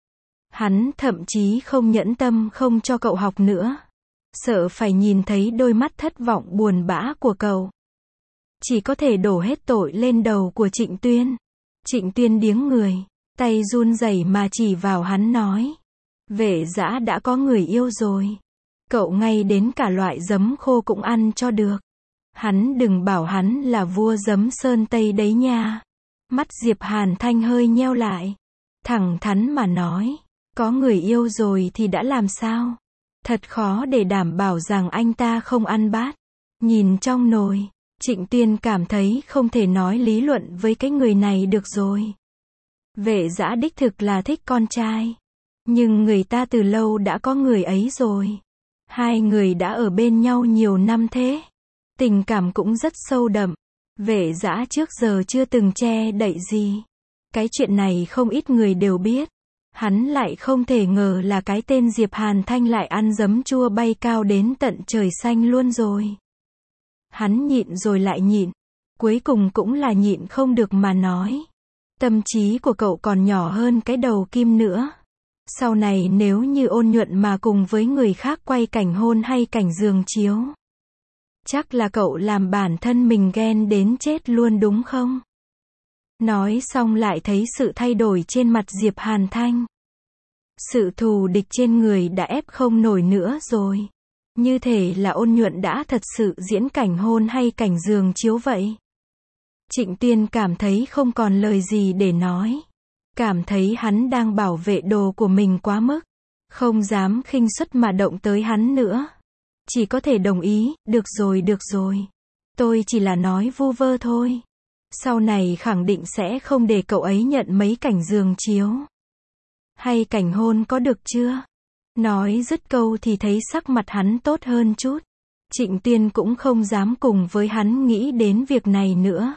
Hắn thậm chí không nhẫn tâm không cho cậu học nữa. Sợ phải nhìn thấy đôi mắt thất vọng buồn bã của cậu. Chỉ có thể đổ hết tội lên đầu của Trịnh Tuyên. Trịnh Tuyên điếng người. Tay run rẩy mà chỉ vào hắn nói. Vệ Dã đã có người yêu rồi. Cậu ngay đến cả loại giấm khô cũng ăn cho được. Hắn đừng bảo hắn là vua giấm Sơn Tây đấy nha. Mắt Diệp Hàn Thanh hơi nheo lại. Thẳng thắn mà nói. Có người yêu rồi thì đã làm sao? Thật khó để đảm bảo rằng anh ta không ăn bát. Nhìn trong nồi. Trịnh Tuyên cảm thấy không thể nói lý luận với cái người này được rồi. Vệ Dã đích thực là thích con trai. Nhưng người ta từ lâu đã có người ấy rồi. Hai người đã ở bên nhau nhiều năm thế. Tình cảm cũng rất sâu đậm. Vệ Dã trước giờ chưa từng che đậy gì. Cái chuyện này không ít người đều biết. Hắn lại không thể ngờ là cái tên Diệp Hàn Thanh lại ăn giấm chua bay cao đến tận trời xanh luôn rồi. Hắn nhịn rồi lại nhịn. Cuối cùng cũng là nhịn không được mà nói. Tâm trí của cậu còn nhỏ hơn cái đầu kim nữa. Sau này nếu như Ôn Nhuận mà cùng với người khác quay cảnh hôn hay cảnh giường chiếu. Chắc là cậu làm bản thân mình ghen đến chết luôn đúng không? Nói xong lại thấy sự thay đổi trên mặt Diệp Hàn Thanh. Sự thù địch trên người đã ép không nổi nữa rồi. Như thể là Ôn Nhuận đã thật sự diễn cảnh hôn hay cảnh giường chiếu vậy. Trịnh Tuyên cảm thấy không còn lời gì để nói. Cảm thấy hắn đang bảo vệ đồ của mình quá mức. Không dám khinh suất mà động tới hắn nữa. Chỉ có thể đồng ý, được rồi được rồi. Tôi chỉ là nói vu vơ thôi. Sau này khẳng định sẽ không để cậu ấy nhận mấy cảnh giường chiếu. Hay cảnh hôn có được chưa? Nói dứt câu thì thấy sắc mặt hắn tốt hơn chút. Trịnh Tuyên cũng không dám cùng với hắn nghĩ đến việc này nữa.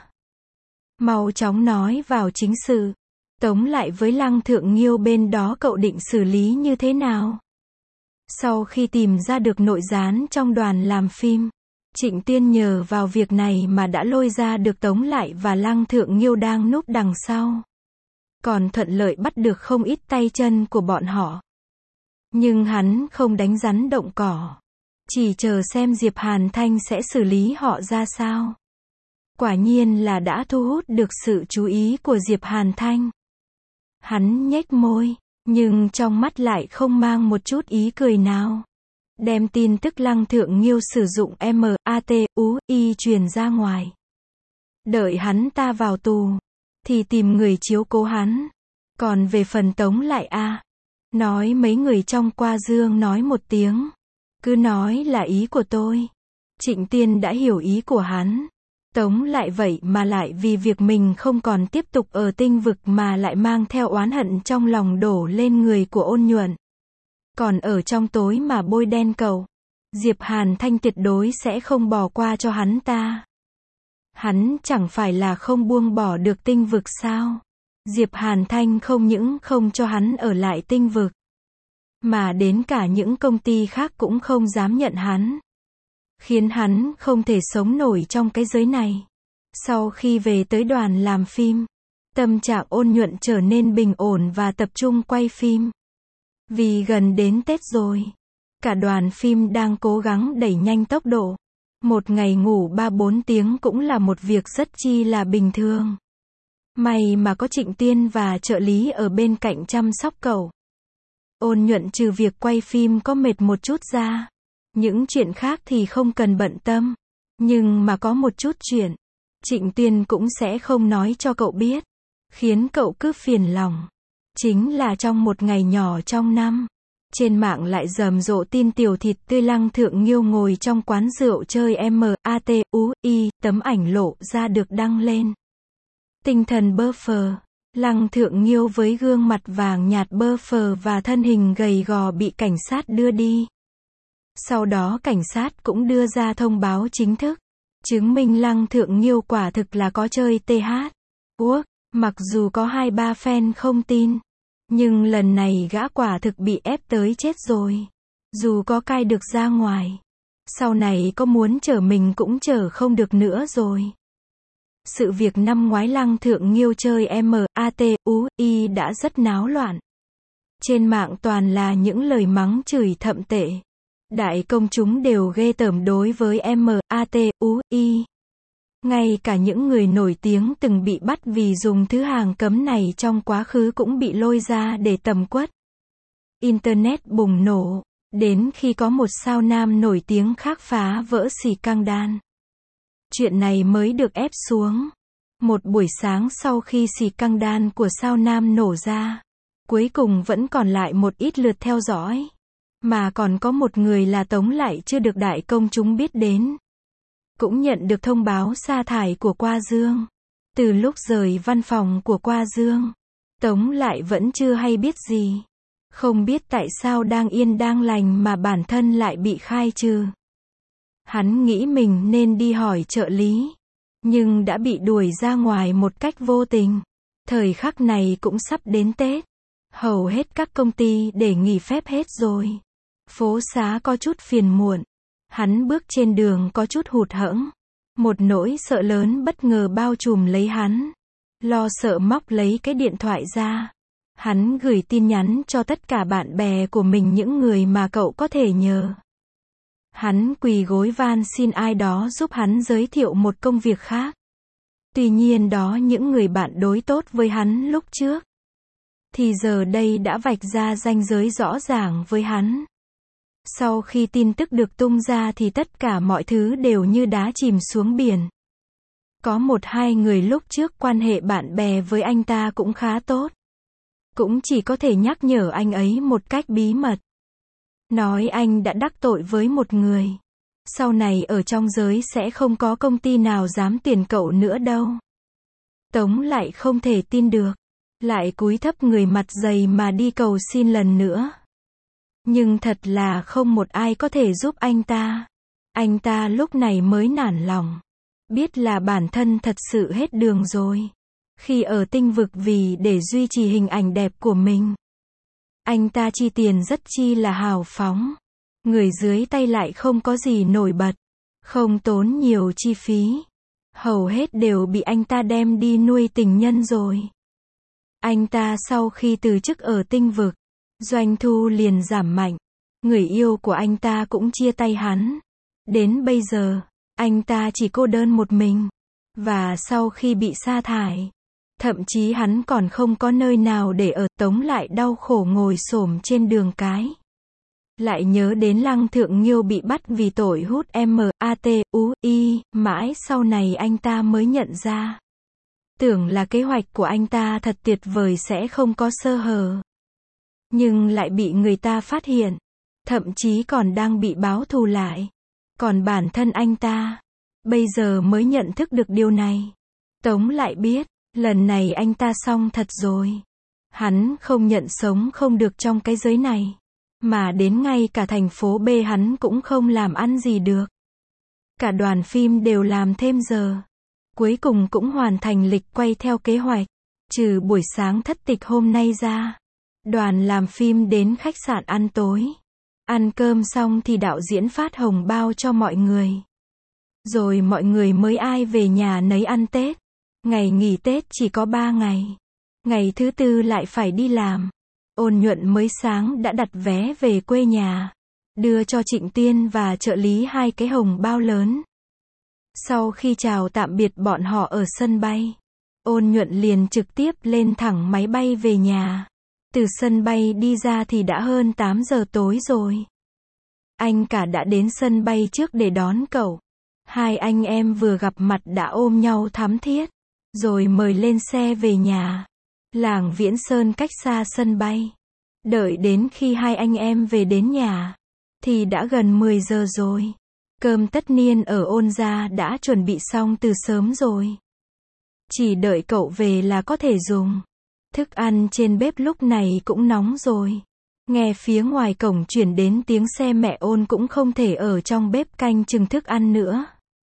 Mau chóng nói vào chính sự. Tống lại với Lăng Thượng Nghiêu bên đó cậu định xử lý như thế nào? Sau khi tìm ra được nội gián trong đoàn làm phim, Trịnh Tuyên nhờ vào việc này mà đã lôi ra được Tống lại và Lăng Thượng Nghiêu đang núp đằng sau. Còn thuận lợi bắt được không ít tay chân của bọn họ. Nhưng hắn không đánh rắn động cỏ. Chỉ chờ xem Diệp Hàn Thanh sẽ xử lý họ ra sao. Quả nhiên là đã thu hút được sự chú ý của Diệp Hàn Thanh. Hắn nhếch môi, nhưng trong mắt lại không mang một chút ý cười nào. Đem tin tức Lăng Thượng Nghiêu sử dụng M A T U I truyền ra ngoài. Đợi hắn ta vào tù, thì tìm người chiếu cố hắn. Còn về phần Tống lại a à, nói mấy người trong qua dương nói một tiếng. Cứ nói là ý của tôi. Trịnh Tuyên đã hiểu ý của hắn. Tống lại vậy mà lại vì việc mình không còn tiếp tục ở tinh vực mà lại mang theo oán hận trong lòng đổ lên người của Ôn Nhuận. Còn ở trong tối mà bôi đen cậu. Diệp Hàn Thanh tuyệt đối sẽ không bỏ qua cho hắn ta. Hắn chẳng phải là không buông bỏ được tinh vực sao? Diệp Hàn Thanh không những không cho hắn ở lại tinh vực, mà đến cả những công ty khác cũng không dám nhận hắn. Khiến hắn không thể sống nổi trong cái giới này. Sau khi về tới đoàn làm phim, tâm trạng Ôn Nhuận trở nên bình ổn và tập trung quay phim. Vì gần đến Tết rồi, cả đoàn phim đang cố gắng đẩy nhanh tốc độ. Một ngày ngủ ba bốn tiếng cũng là một việc rất chi là bình thường. May mà có Trịnh Tuyên và trợ lý ở bên cạnh chăm sóc cậu. Ôn Nhuận trừ việc quay phim có mệt một chút ra, những chuyện khác thì không cần bận tâm. Nhưng mà có một chút chuyện, Trịnh Tuyên cũng sẽ không nói cho cậu biết, khiến cậu cứ phiền lòng. Chính là trong một ngày nhỏ trong năm, trên mạng lại rầm rộ tin tiểu thịt tươi Lăng Thượng Nghiêu ngồi trong quán rượu chơi M A T U I, tấm ảnh lộ ra được đăng lên. Tinh thần bơ phờ, Lăng Thượng Nghiêu với gương mặt vàng nhạt bơ phờ và thân hình gầy gò bị cảnh sát đưa đi. Sau đó cảnh sát cũng đưa ra thông báo chính thức, chứng minh Lăng Thượng Nghiêu quả thực là có chơi tê hát. Quốc, mặc dù có hai ba fan không tin, nhưng lần này gã quả thực bị ép tới chết rồi. Dù có cai được ra ngoài, sau này có muốn chở mình cũng chở không được nữa rồi. Sự việc năm ngoái Lăng Thượng Nghiêu chơi em a tê u i đã rất náo loạn. Trên mạng toàn là những lời mắng chửi thậm tệ. Đại công chúng đều ghê tởm đối với em a tê u i. Ngay cả những người nổi tiếng từng bị bắt vì dùng thứ hàng cấm này trong quá khứ cũng bị lôi ra để tầm quất. Internet bùng nổ, đến khi có một sao nam nổi tiếng khác phá vỡ xì căng đan. Chuyện này mới được ép xuống. Một buổi sáng sau khi xì căng đan của sao nam nổ ra, cuối cùng vẫn còn lại một ít lượt theo dõi. Mà còn có một người là Tống lại chưa được đại công chúng biết đến. Cũng nhận được thông báo sa thải của Qua Dương. Từ lúc rời văn phòng của Qua Dương, Tống lại vẫn chưa hay biết gì. Không biết tại sao đang yên đang lành mà bản thân lại bị khai trừ. Hắn nghĩ mình nên đi hỏi trợ lý, nhưng đã bị đuổi ra ngoài một cách vô tình. Thời khắc này cũng sắp đến Tết. Hầu hết các công ty để nghỉ phép hết rồi. Phố xá có chút phiền muộn. Hắn bước trên đường có chút hụt hẫng. Một nỗi sợ lớn bất ngờ bao trùm lấy hắn. Lo sợ móc lấy cái điện thoại ra. Hắn gửi tin nhắn cho tất cả bạn bè của mình, những người mà cậu có thể nhờ. Hắn quỳ gối van xin ai đó giúp hắn giới thiệu một công việc khác. Tuy nhiên đó những người bạn đối tốt với hắn lúc trước, thì giờ đây đã vạch ra ranh giới rõ ràng với hắn. Sau khi tin tức được tung ra thì tất cả mọi thứ đều như đá chìm xuống biển. Có một hai người lúc trước quan hệ bạn bè với anh ta cũng khá tốt. Cũng chỉ có thể nhắc nhở anh ấy một cách bí mật. Nói anh đã đắc tội với một người. Sau này ở trong giới sẽ không có công ty nào dám tuyển cậu nữa đâu. Tống lại không thể tin được. Lại cúi thấp người mặt dày mà đi cầu xin lần nữa. Nhưng thật là không một ai có thể giúp anh ta. Anh ta lúc này mới nản lòng. Biết là bản thân thật sự hết đường rồi. Khi ở tinh vực vì để duy trì hình ảnh đẹp của mình, anh ta chi tiền rất chi là hào phóng. Người dưới tay lại không có gì nổi bật. Không tốn nhiều chi phí. Hầu hết đều bị anh ta đem đi nuôi tình nhân rồi. Anh ta sau khi từ chức ở tinh vực, doanh thu liền giảm mạnh. Người yêu của anh ta cũng chia tay hắn. Đến bây giờ, anh ta chỉ cô đơn một mình. Và sau khi bị sa thải, thậm chí hắn còn không có nơi nào để ở. Tống lại đau khổ ngồi xổm trên đường cái. Lại nhớ đến Lăng Thượng Nghiêu bị bắt vì tội hút em a tê u i, mãi sau này anh ta mới nhận ra. Tưởng là kế hoạch của anh ta thật tuyệt vời sẽ không có sơ hở. Nhưng lại bị người ta phát hiện. Thậm chí còn đang bị báo thù lại. Còn bản thân anh ta, bây giờ mới nhận thức được điều này. Tống lại biết, lần này anh ta xong thật rồi. Hắn không nhận sống không được trong cái giới này. Mà đến ngay cả thành phố B hắn cũng không làm ăn gì được. Cả đoàn phim đều làm thêm giờ. Cuối cùng cũng hoàn thành lịch quay theo kế hoạch. Trừ buổi sáng thất tịch hôm nay ra, đoàn làm phim đến khách sạn ăn tối. Ăn cơm xong thì đạo diễn phát hồng bao cho mọi người. Rồi mọi người mới ai về nhà nấy ăn Tết. Ngày nghỉ Tết chỉ có ba ngày. Ngày thứ tư lại phải đi làm. Ôn Nhuận mới sáng đã đặt vé về quê nhà. Đưa cho Trịnh Tiên và trợ lý hai cái hồng bao lớn. Sau khi chào tạm biệt bọn họ ở sân bay, Ôn Nhuận liền trực tiếp lên thẳng máy bay về nhà. Từ sân bay đi ra thì đã hơn tám giờ tối rồi. Anh cả đã đến sân bay trước để đón cậu. Hai anh em vừa gặp mặt đã ôm nhau thắm thiết, rồi mời lên xe về nhà. Làng Viễn Sơn cách xa sân bay. Đợi đến khi hai anh em về đến nhà, thì đã gần mười giờ rồi. Cơm tất niên ở Ôn gia đã chuẩn bị xong từ sớm rồi. Chỉ đợi cậu về là có thể dùng. Thức ăn trên bếp lúc này cũng nóng rồi. Nghe phía ngoài cổng chuyển đến tiếng xe, mẹ Ôn cũng không thể ở trong bếp canh chừng thức ăn nữa.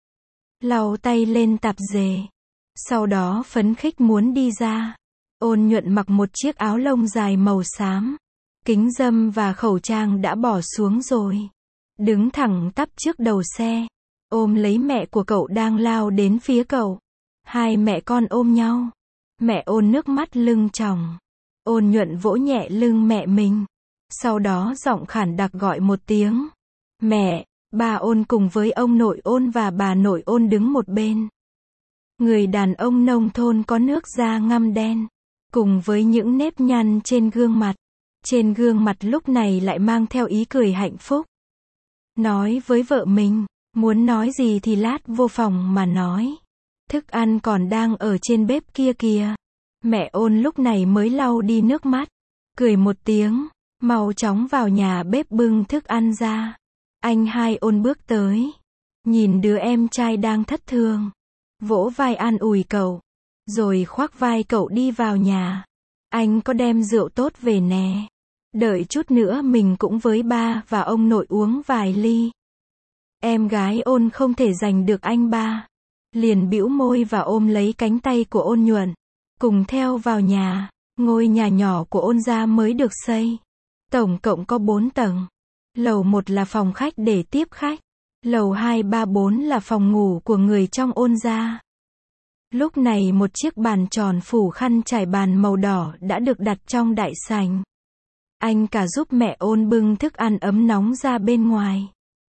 Lau tay lên tạp dề. Sau đó phấn khích muốn đi ra. Ôn Nhuận mặc một chiếc áo lông dài màu xám. Kính râm và khẩu trang đã bỏ xuống rồi. Đứng thẳng tắp trước đầu xe. Ôm lấy mẹ của cậu đang lao đến phía cậu. Hai mẹ con ôm nhau. Mẹ Ôn nước mắt lưng tròng. Ôn Nhuận vỗ nhẹ lưng mẹ mình. Sau đó giọng khản đặc gọi một tiếng. Mẹ. Bà Ôn cùng với ông nội Ôn và bà nội Ôn đứng một bên. Người đàn ông nông thôn có nước da ngăm đen. Cùng với những nếp nhăn trên gương mặt. Trên gương mặt lúc này lại mang theo ý cười hạnh phúc. Nói với vợ mình. Muốn nói gì thì lát vô phòng mà nói. Thức ăn còn đang ở trên bếp kia kìa. Mẹ Ôn lúc này mới lau đi nước mắt. Cười một tiếng. Mau chóng vào nhà bếp bưng thức ăn ra. Anh hai Ôn bước tới. Nhìn đứa em trai đang thất thường. Vỗ vai an ủi cậu. Rồi khoác vai cậu đi vào nhà. Anh có đem rượu tốt về nè. Đợi chút nữa mình cũng với ba và ông nội uống vài ly. Em gái Ôn không thể giành được anh ba. Liền bĩu môi và ôm lấy cánh tay của Ôn Nhuận. Cùng theo vào nhà. Ngôi nhà nhỏ của Ôn gia mới được xây. Tổng cộng có bốn tầng. Lầu một là phòng khách để tiếp khách. Lầu hai, ba, bốn là phòng ngủ của người trong Ôn gia. Lúc này một chiếc bàn tròn phủ khăn trải bàn màu đỏ đã được đặt trong đại sảnh. Anh cả giúp mẹ Ôn bưng thức ăn ấm nóng ra bên ngoài.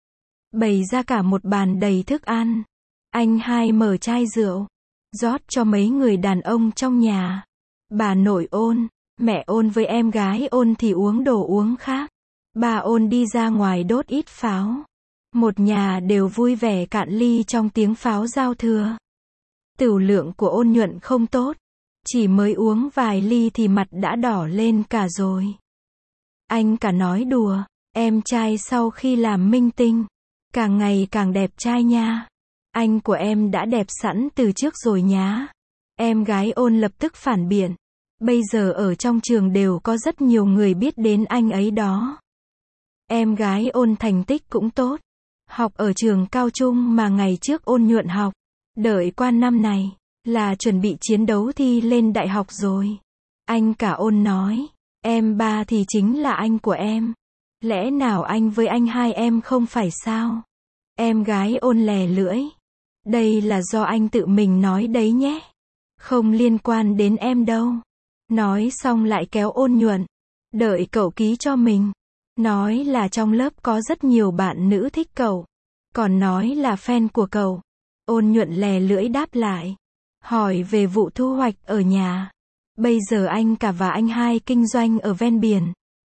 Bày ra cả một bàn đầy thức ăn. Anh hai mở chai rượu. Rót cho mấy người đàn ông trong nhà. Bà nội Ôn, mẹ Ôn với em gái Ôn thì uống đồ uống khác. Bà Ôn đi ra ngoài đốt ít pháo. Một nhà đều vui vẻ cạn ly trong tiếng pháo giao thừa. Tửu lượng của Ôn Nhuận không tốt. Chỉ mới uống vài ly thì mặt đã đỏ lên cả rồi. Anh cả nói đùa. Em trai sau khi làm minh tinh. Càng ngày càng đẹp trai nha. Anh của em đã đẹp sẵn từ trước rồi nhá. Em gái Ôn lập tức phản biện. Bây giờ ở trong trường đều có rất nhiều người biết đến anh ấy đó. Em gái Ôn thành tích cũng tốt. Học ở trường cao trung mà ngày trước Ôn Nhuận học. Đợi qua năm này, là chuẩn bị chiến đấu thi lên đại học rồi. Anh cả Ôn nói, em ba thì chính là anh của em. Lẽ nào anh với anh hai em không phải sao? Em gái Ôn lè lưỡi. Đây là do anh tự mình nói đấy nhé. Không liên quan đến em đâu. Nói xong lại kéo Ôn Nhuận. Đợi cậu ký cho mình. Nói là trong lớp có rất nhiều bạn nữ thích cậu. Còn nói là fan của cậu. Ôn Nhuận lè lưỡi đáp lại. Hỏi về vụ thu hoạch ở nhà. Bây giờ anh cả và anh hai kinh doanh ở ven biển.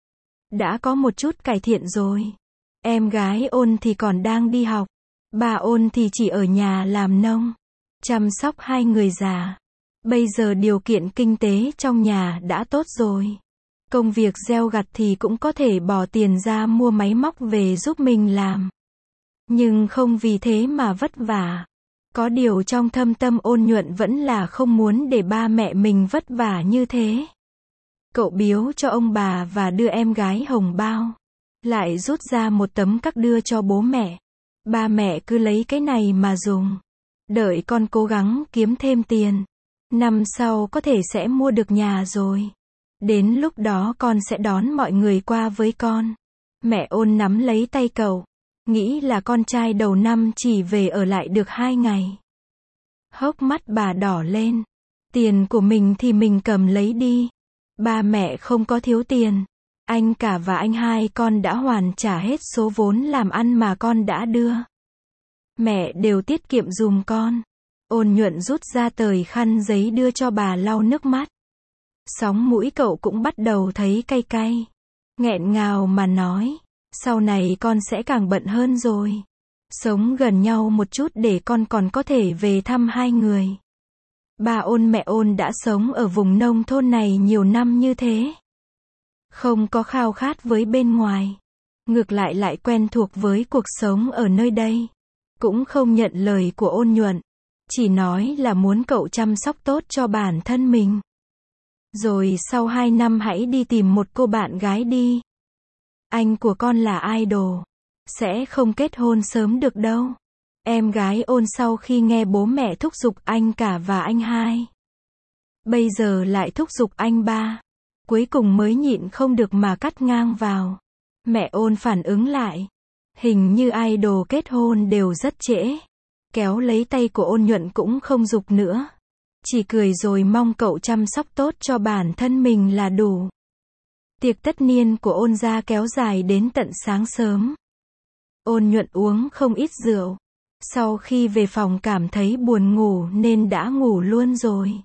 Đã có một chút cải thiện rồi. Em gái Ôn thì còn đang đi học. Bà Ôn thì chỉ ở nhà làm nông. Chăm sóc hai người già. Bây giờ điều kiện kinh tế trong nhà đã tốt rồi. Công việc gieo gặt thì cũng có thể bỏ tiền ra mua máy móc về giúp mình làm. Nhưng không vì thế mà vất vả. Có điều trong thâm tâm Ôn Nhuận vẫn là không muốn để ba mẹ mình vất vả như thế. Cậu biếu cho ông bà và đưa em gái hồng bao. Lại rút ra một tấm cắc đưa cho bố mẹ. Ba mẹ cứ lấy cái này mà dùng. Đợi con cố gắng kiếm thêm tiền. Năm sau có thể sẽ mua được nhà rồi. Đến lúc đó con sẽ đón mọi người qua với con. Mẹ Ôn nắm lấy tay cậu. Nghĩ là con trai đầu năm chỉ về ở lại được hai ngày. Hốc mắt bà đỏ lên. Tiền của mình thì mình cầm lấy đi. Ba mẹ không có thiếu tiền. Anh cả và anh hai con đã hoàn trả hết số vốn làm ăn mà con đã đưa. Mẹ đều tiết kiệm dùm con. Ôn Nhuận rút ra tờ khăn giấy đưa cho bà lau nước mắt. Sóng mũi cậu cũng bắt đầu thấy cay cay. Nghẹn ngào mà nói. Sau này con sẽ càng bận hơn rồi. Sống gần nhau một chút để con còn có thể về thăm hai người. Bà Ôn mẹ Ôn đã sống ở vùng nông thôn này nhiều năm như thế. Không có khao khát với bên ngoài. Ngược lại lại quen thuộc với cuộc sống ở nơi đây. Cũng không nhận lời của Ôn Nhuận. Chỉ nói là muốn cậu chăm sóc tốt cho bản thân mình. Rồi sau hai năm hãy đi tìm một cô bạn gái đi. Anh của con là idol. Sẽ không kết hôn sớm được đâu. Em gái Ôn sau khi nghe bố mẹ thúc giục anh cả và anh hai. Bây giờ lại thúc giục anh ba. Cuối cùng mới nhịn không được mà cắt ngang vào. Mẹ Ôn phản ứng lại. Hình như idol kết hôn đều rất trễ. Kéo lấy tay của Ôn Nhuận cũng không giục nữa. Chỉ cười rồi mong cậu chăm sóc tốt cho bản thân mình là đủ. Tiệc tất niên của Ôn gia kéo dài đến tận sáng sớm. Ôn Nhuận uống không ít rượu. Sau khi về phòng cảm thấy buồn ngủ nên đã ngủ luôn rồi.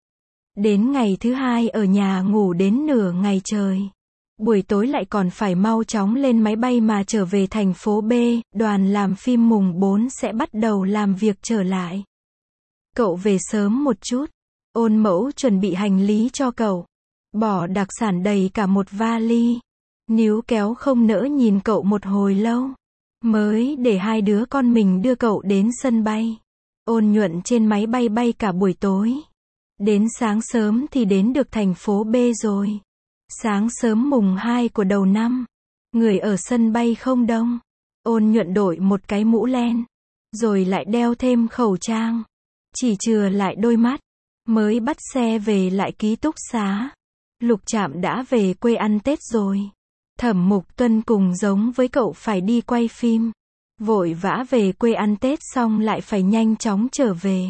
Đến ngày thứ hai ở nhà ngủ đến nửa ngày trời. Buổi tối lại còn phải mau chóng lên máy bay mà trở về thành phố B, đoàn làm phim mùng bốn sẽ bắt đầu làm việc trở lại. Cậu về sớm một chút. Ôn Mẫu chuẩn bị hành lý cho cậu. Bỏ đặc sản đầy cả một vali. Níu kéo không nỡ nhìn cậu một hồi lâu. Mới để hai đứa con mình đưa cậu đến sân bay. Ôn Nhuận trên máy bay bay cả buổi tối. Đến sáng sớm thì đến được thành phố B rồi. Sáng sớm mùng hai của đầu năm. Người ở sân bay không đông. Ôn Nhuận đội một cái mũ len. Rồi lại đeo thêm khẩu trang. Chỉ chừa lại đôi mắt. Mới bắt xe về lại ký túc xá. Lục Trạm đã về quê ăn Tết rồi. Thẩm Mục Tuân cùng giống với cậu phải đi quay phim. Vội vã về quê ăn Tết xong lại phải nhanh chóng trở về.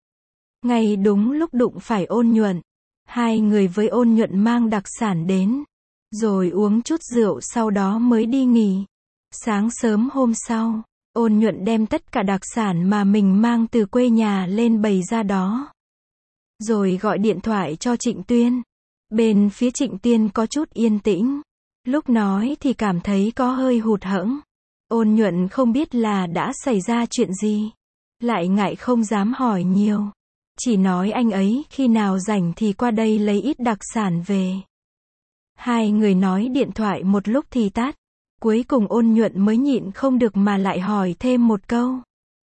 Ngay đúng lúc đụng phải Ôn Nhuận. Hai người với Ôn Nhuận mang đặc sản đến. Rồi uống chút rượu sau đó mới đi nghỉ. Sáng sớm hôm sau, Ôn Nhuận đem tất cả đặc sản mà mình mang từ quê nhà lên bày ra đó. Rồi gọi điện thoại cho Trịnh Tuyên. Bên phía Trịnh Tuyên có chút yên tĩnh. Lúc nói thì cảm thấy có hơi hụt hẫng. Ôn Nhuận không biết là đã xảy ra chuyện gì. Lại ngại không dám hỏi nhiều. Chỉ nói anh ấy khi nào rảnh thì qua đây lấy ít đặc sản về. Hai người nói điện thoại một lúc thì tắt. Cuối cùng Ôn Nhuận mới nhịn không được mà lại hỏi thêm một câu.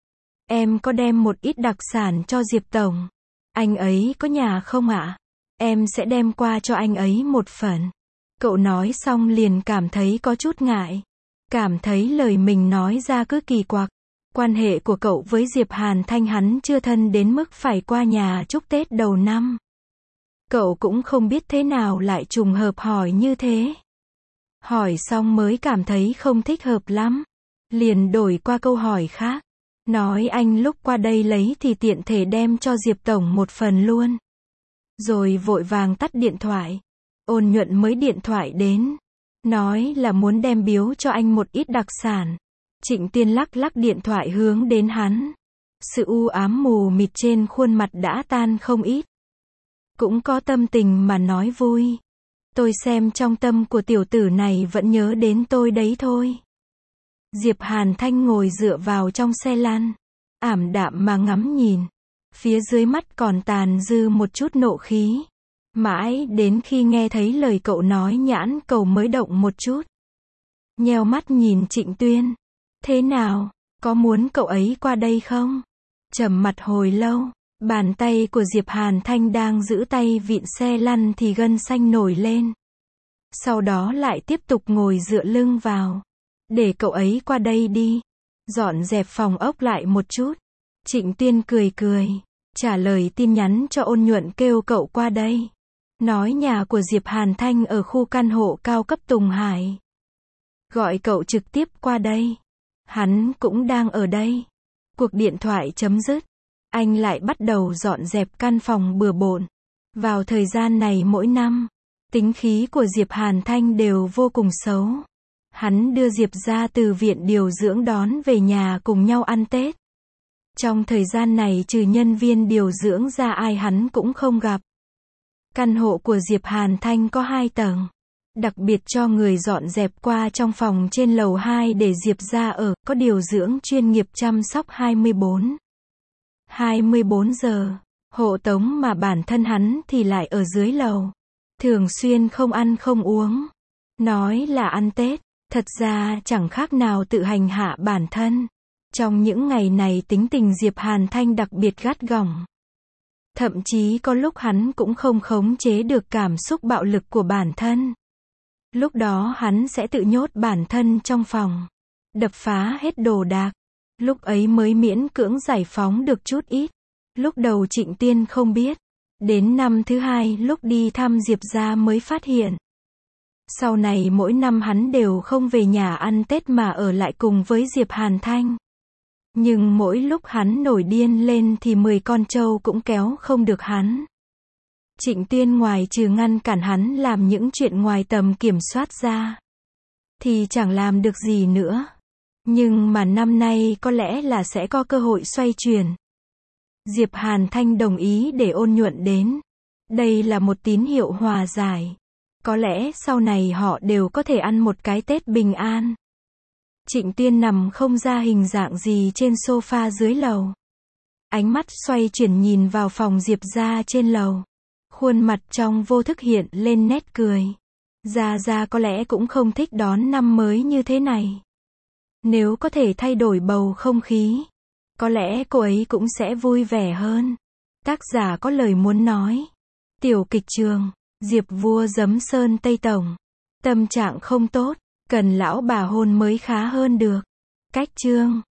Em có đem một ít đặc sản cho Diệp Tổng. Anh ấy có nhà không ạ? Em sẽ đem qua cho anh ấy một phần. Cậu nói xong liền cảm thấy có chút ngại. Cảm thấy lời mình nói ra cứ kỳ quặc. Quan hệ của cậu với Diệp Hàn Thanh hắn chưa thân đến mức phải qua nhà chúc Tết đầu năm. Cậu cũng không biết thế nào lại trùng hợp hỏi như thế. Hỏi xong mới cảm thấy không thích hợp lắm. Liền đổi qua câu hỏi khác. Nói anh lúc qua đây lấy thì tiện thể đem cho Diệp Tổng một phần luôn. Rồi vội vàng tắt điện thoại. Ôn Nhuận mới điện thoại đến. Nói là muốn đem biếu cho anh một ít đặc sản. Trịnh Tiên lắc lắc điện thoại hướng đến hắn. Sự u ám mù mịt trên khuôn mặt đã tan không ít. Cũng có tâm tình mà nói vui. Tôi xem trong tâm của tiểu tử này vẫn nhớ đến tôi đấy thôi. Diệp Hàn Thanh ngồi dựa vào trong xe lăn. Ảm đạm mà ngắm nhìn. Phía dưới mắt còn tàn dư một chút nộ khí. Mãi đến khi nghe thấy lời cậu nói nhãn cầu mới động một chút. Nheo mắt nhìn Trịnh Tuyên. Thế nào, có muốn cậu ấy qua đây không? Trầm mặt hồi lâu, bàn tay của Diệp Hàn Thanh đang giữ tay vịn xe lăn thì gân xanh nổi lên. Sau đó lại tiếp tục ngồi dựa lưng vào. Để cậu ấy qua đây đi. Dọn dẹp phòng ốc lại một chút. Trịnh Tuyên cười cười. Trả lời tin nhắn cho Ôn Nhuận kêu cậu qua đây. Nói nhà của Diệp Hàn Thanh ở khu căn hộ cao cấp Tùng Hải. Gọi cậu trực tiếp qua đây. Hắn cũng đang ở đây. Cuộc điện thoại chấm dứt. Anh lại bắt đầu dọn dẹp căn phòng bừa bộn. Vào thời gian này mỗi năm, tính khí của Diệp Hàn Thanh đều vô cùng xấu. Hắn đưa Diệp ra từ viện điều dưỡng đón về nhà cùng nhau ăn Tết. Trong thời gian này trừ nhân viên điều dưỡng ra ai hắn cũng không gặp. Căn hộ của Diệp Hàn Thanh có hai tầng. Đặc biệt cho người dọn dẹp qua trong phòng trên lầu hai để Diệp ra ở, có điều dưỡng chuyên nghiệp chăm sóc hai mươi bốn. hai mươi bốn giờ. Hộ tống mà bản thân hắn thì lại ở dưới lầu. Thường xuyên không ăn không uống. Nói là ăn Tết, thật ra chẳng khác nào tự hành hạ bản thân. Trong những ngày này tính tình Diệp Hàn Thanh đặc biệt gắt gỏng. Thậm chí có lúc hắn cũng không khống chế được cảm xúc bạo lực của bản thân. Lúc đó hắn sẽ tự nhốt bản thân trong phòng, đập phá hết đồ đạc. Lúc ấy mới miễn cưỡng giải phóng được chút ít. Lúc đầu Trịnh Tiên không biết. Đến năm thứ hai lúc đi thăm Diệp gia mới phát hiện. Sau này mỗi năm hắn đều không về nhà ăn Tết mà ở lại cùng với Diệp Hàn Thanh. Nhưng mỗi lúc hắn nổi điên lên thì mười con trâu cũng kéo không được hắn. Trịnh Tiên ngoài trừ ngăn cản hắn làm những chuyện ngoài tầm kiểm soát ra, thì chẳng làm được gì nữa. Nhưng mà năm nay có lẽ là sẽ có cơ hội xoay chuyển. Diệp Hàn Thanh đồng ý để Ôn Nhuận đến. Đây là một tín hiệu hòa giải. Có lẽ sau này họ đều có thể ăn một cái Tết bình an. Trịnh Tiên nằm không ra hình dạng gì trên sofa dưới lầu. Ánh mắt xoay chuyển nhìn vào phòng Diệp gia trên lầu. Khuôn mặt trong vô thức hiện lên nét cười. Gia Gia có lẽ cũng không thích đón năm mới như thế này. Nếu có thể thay đổi bầu không khí, có lẽ cô ấy cũng sẽ vui vẻ hơn. Tác giả có lời muốn nói. Tiểu kịch trường, Diệp Vua Giấm Sơn Tây Tổng. Tâm trạng không tốt, cần lão bà hôn mới khá hơn được. Cách chương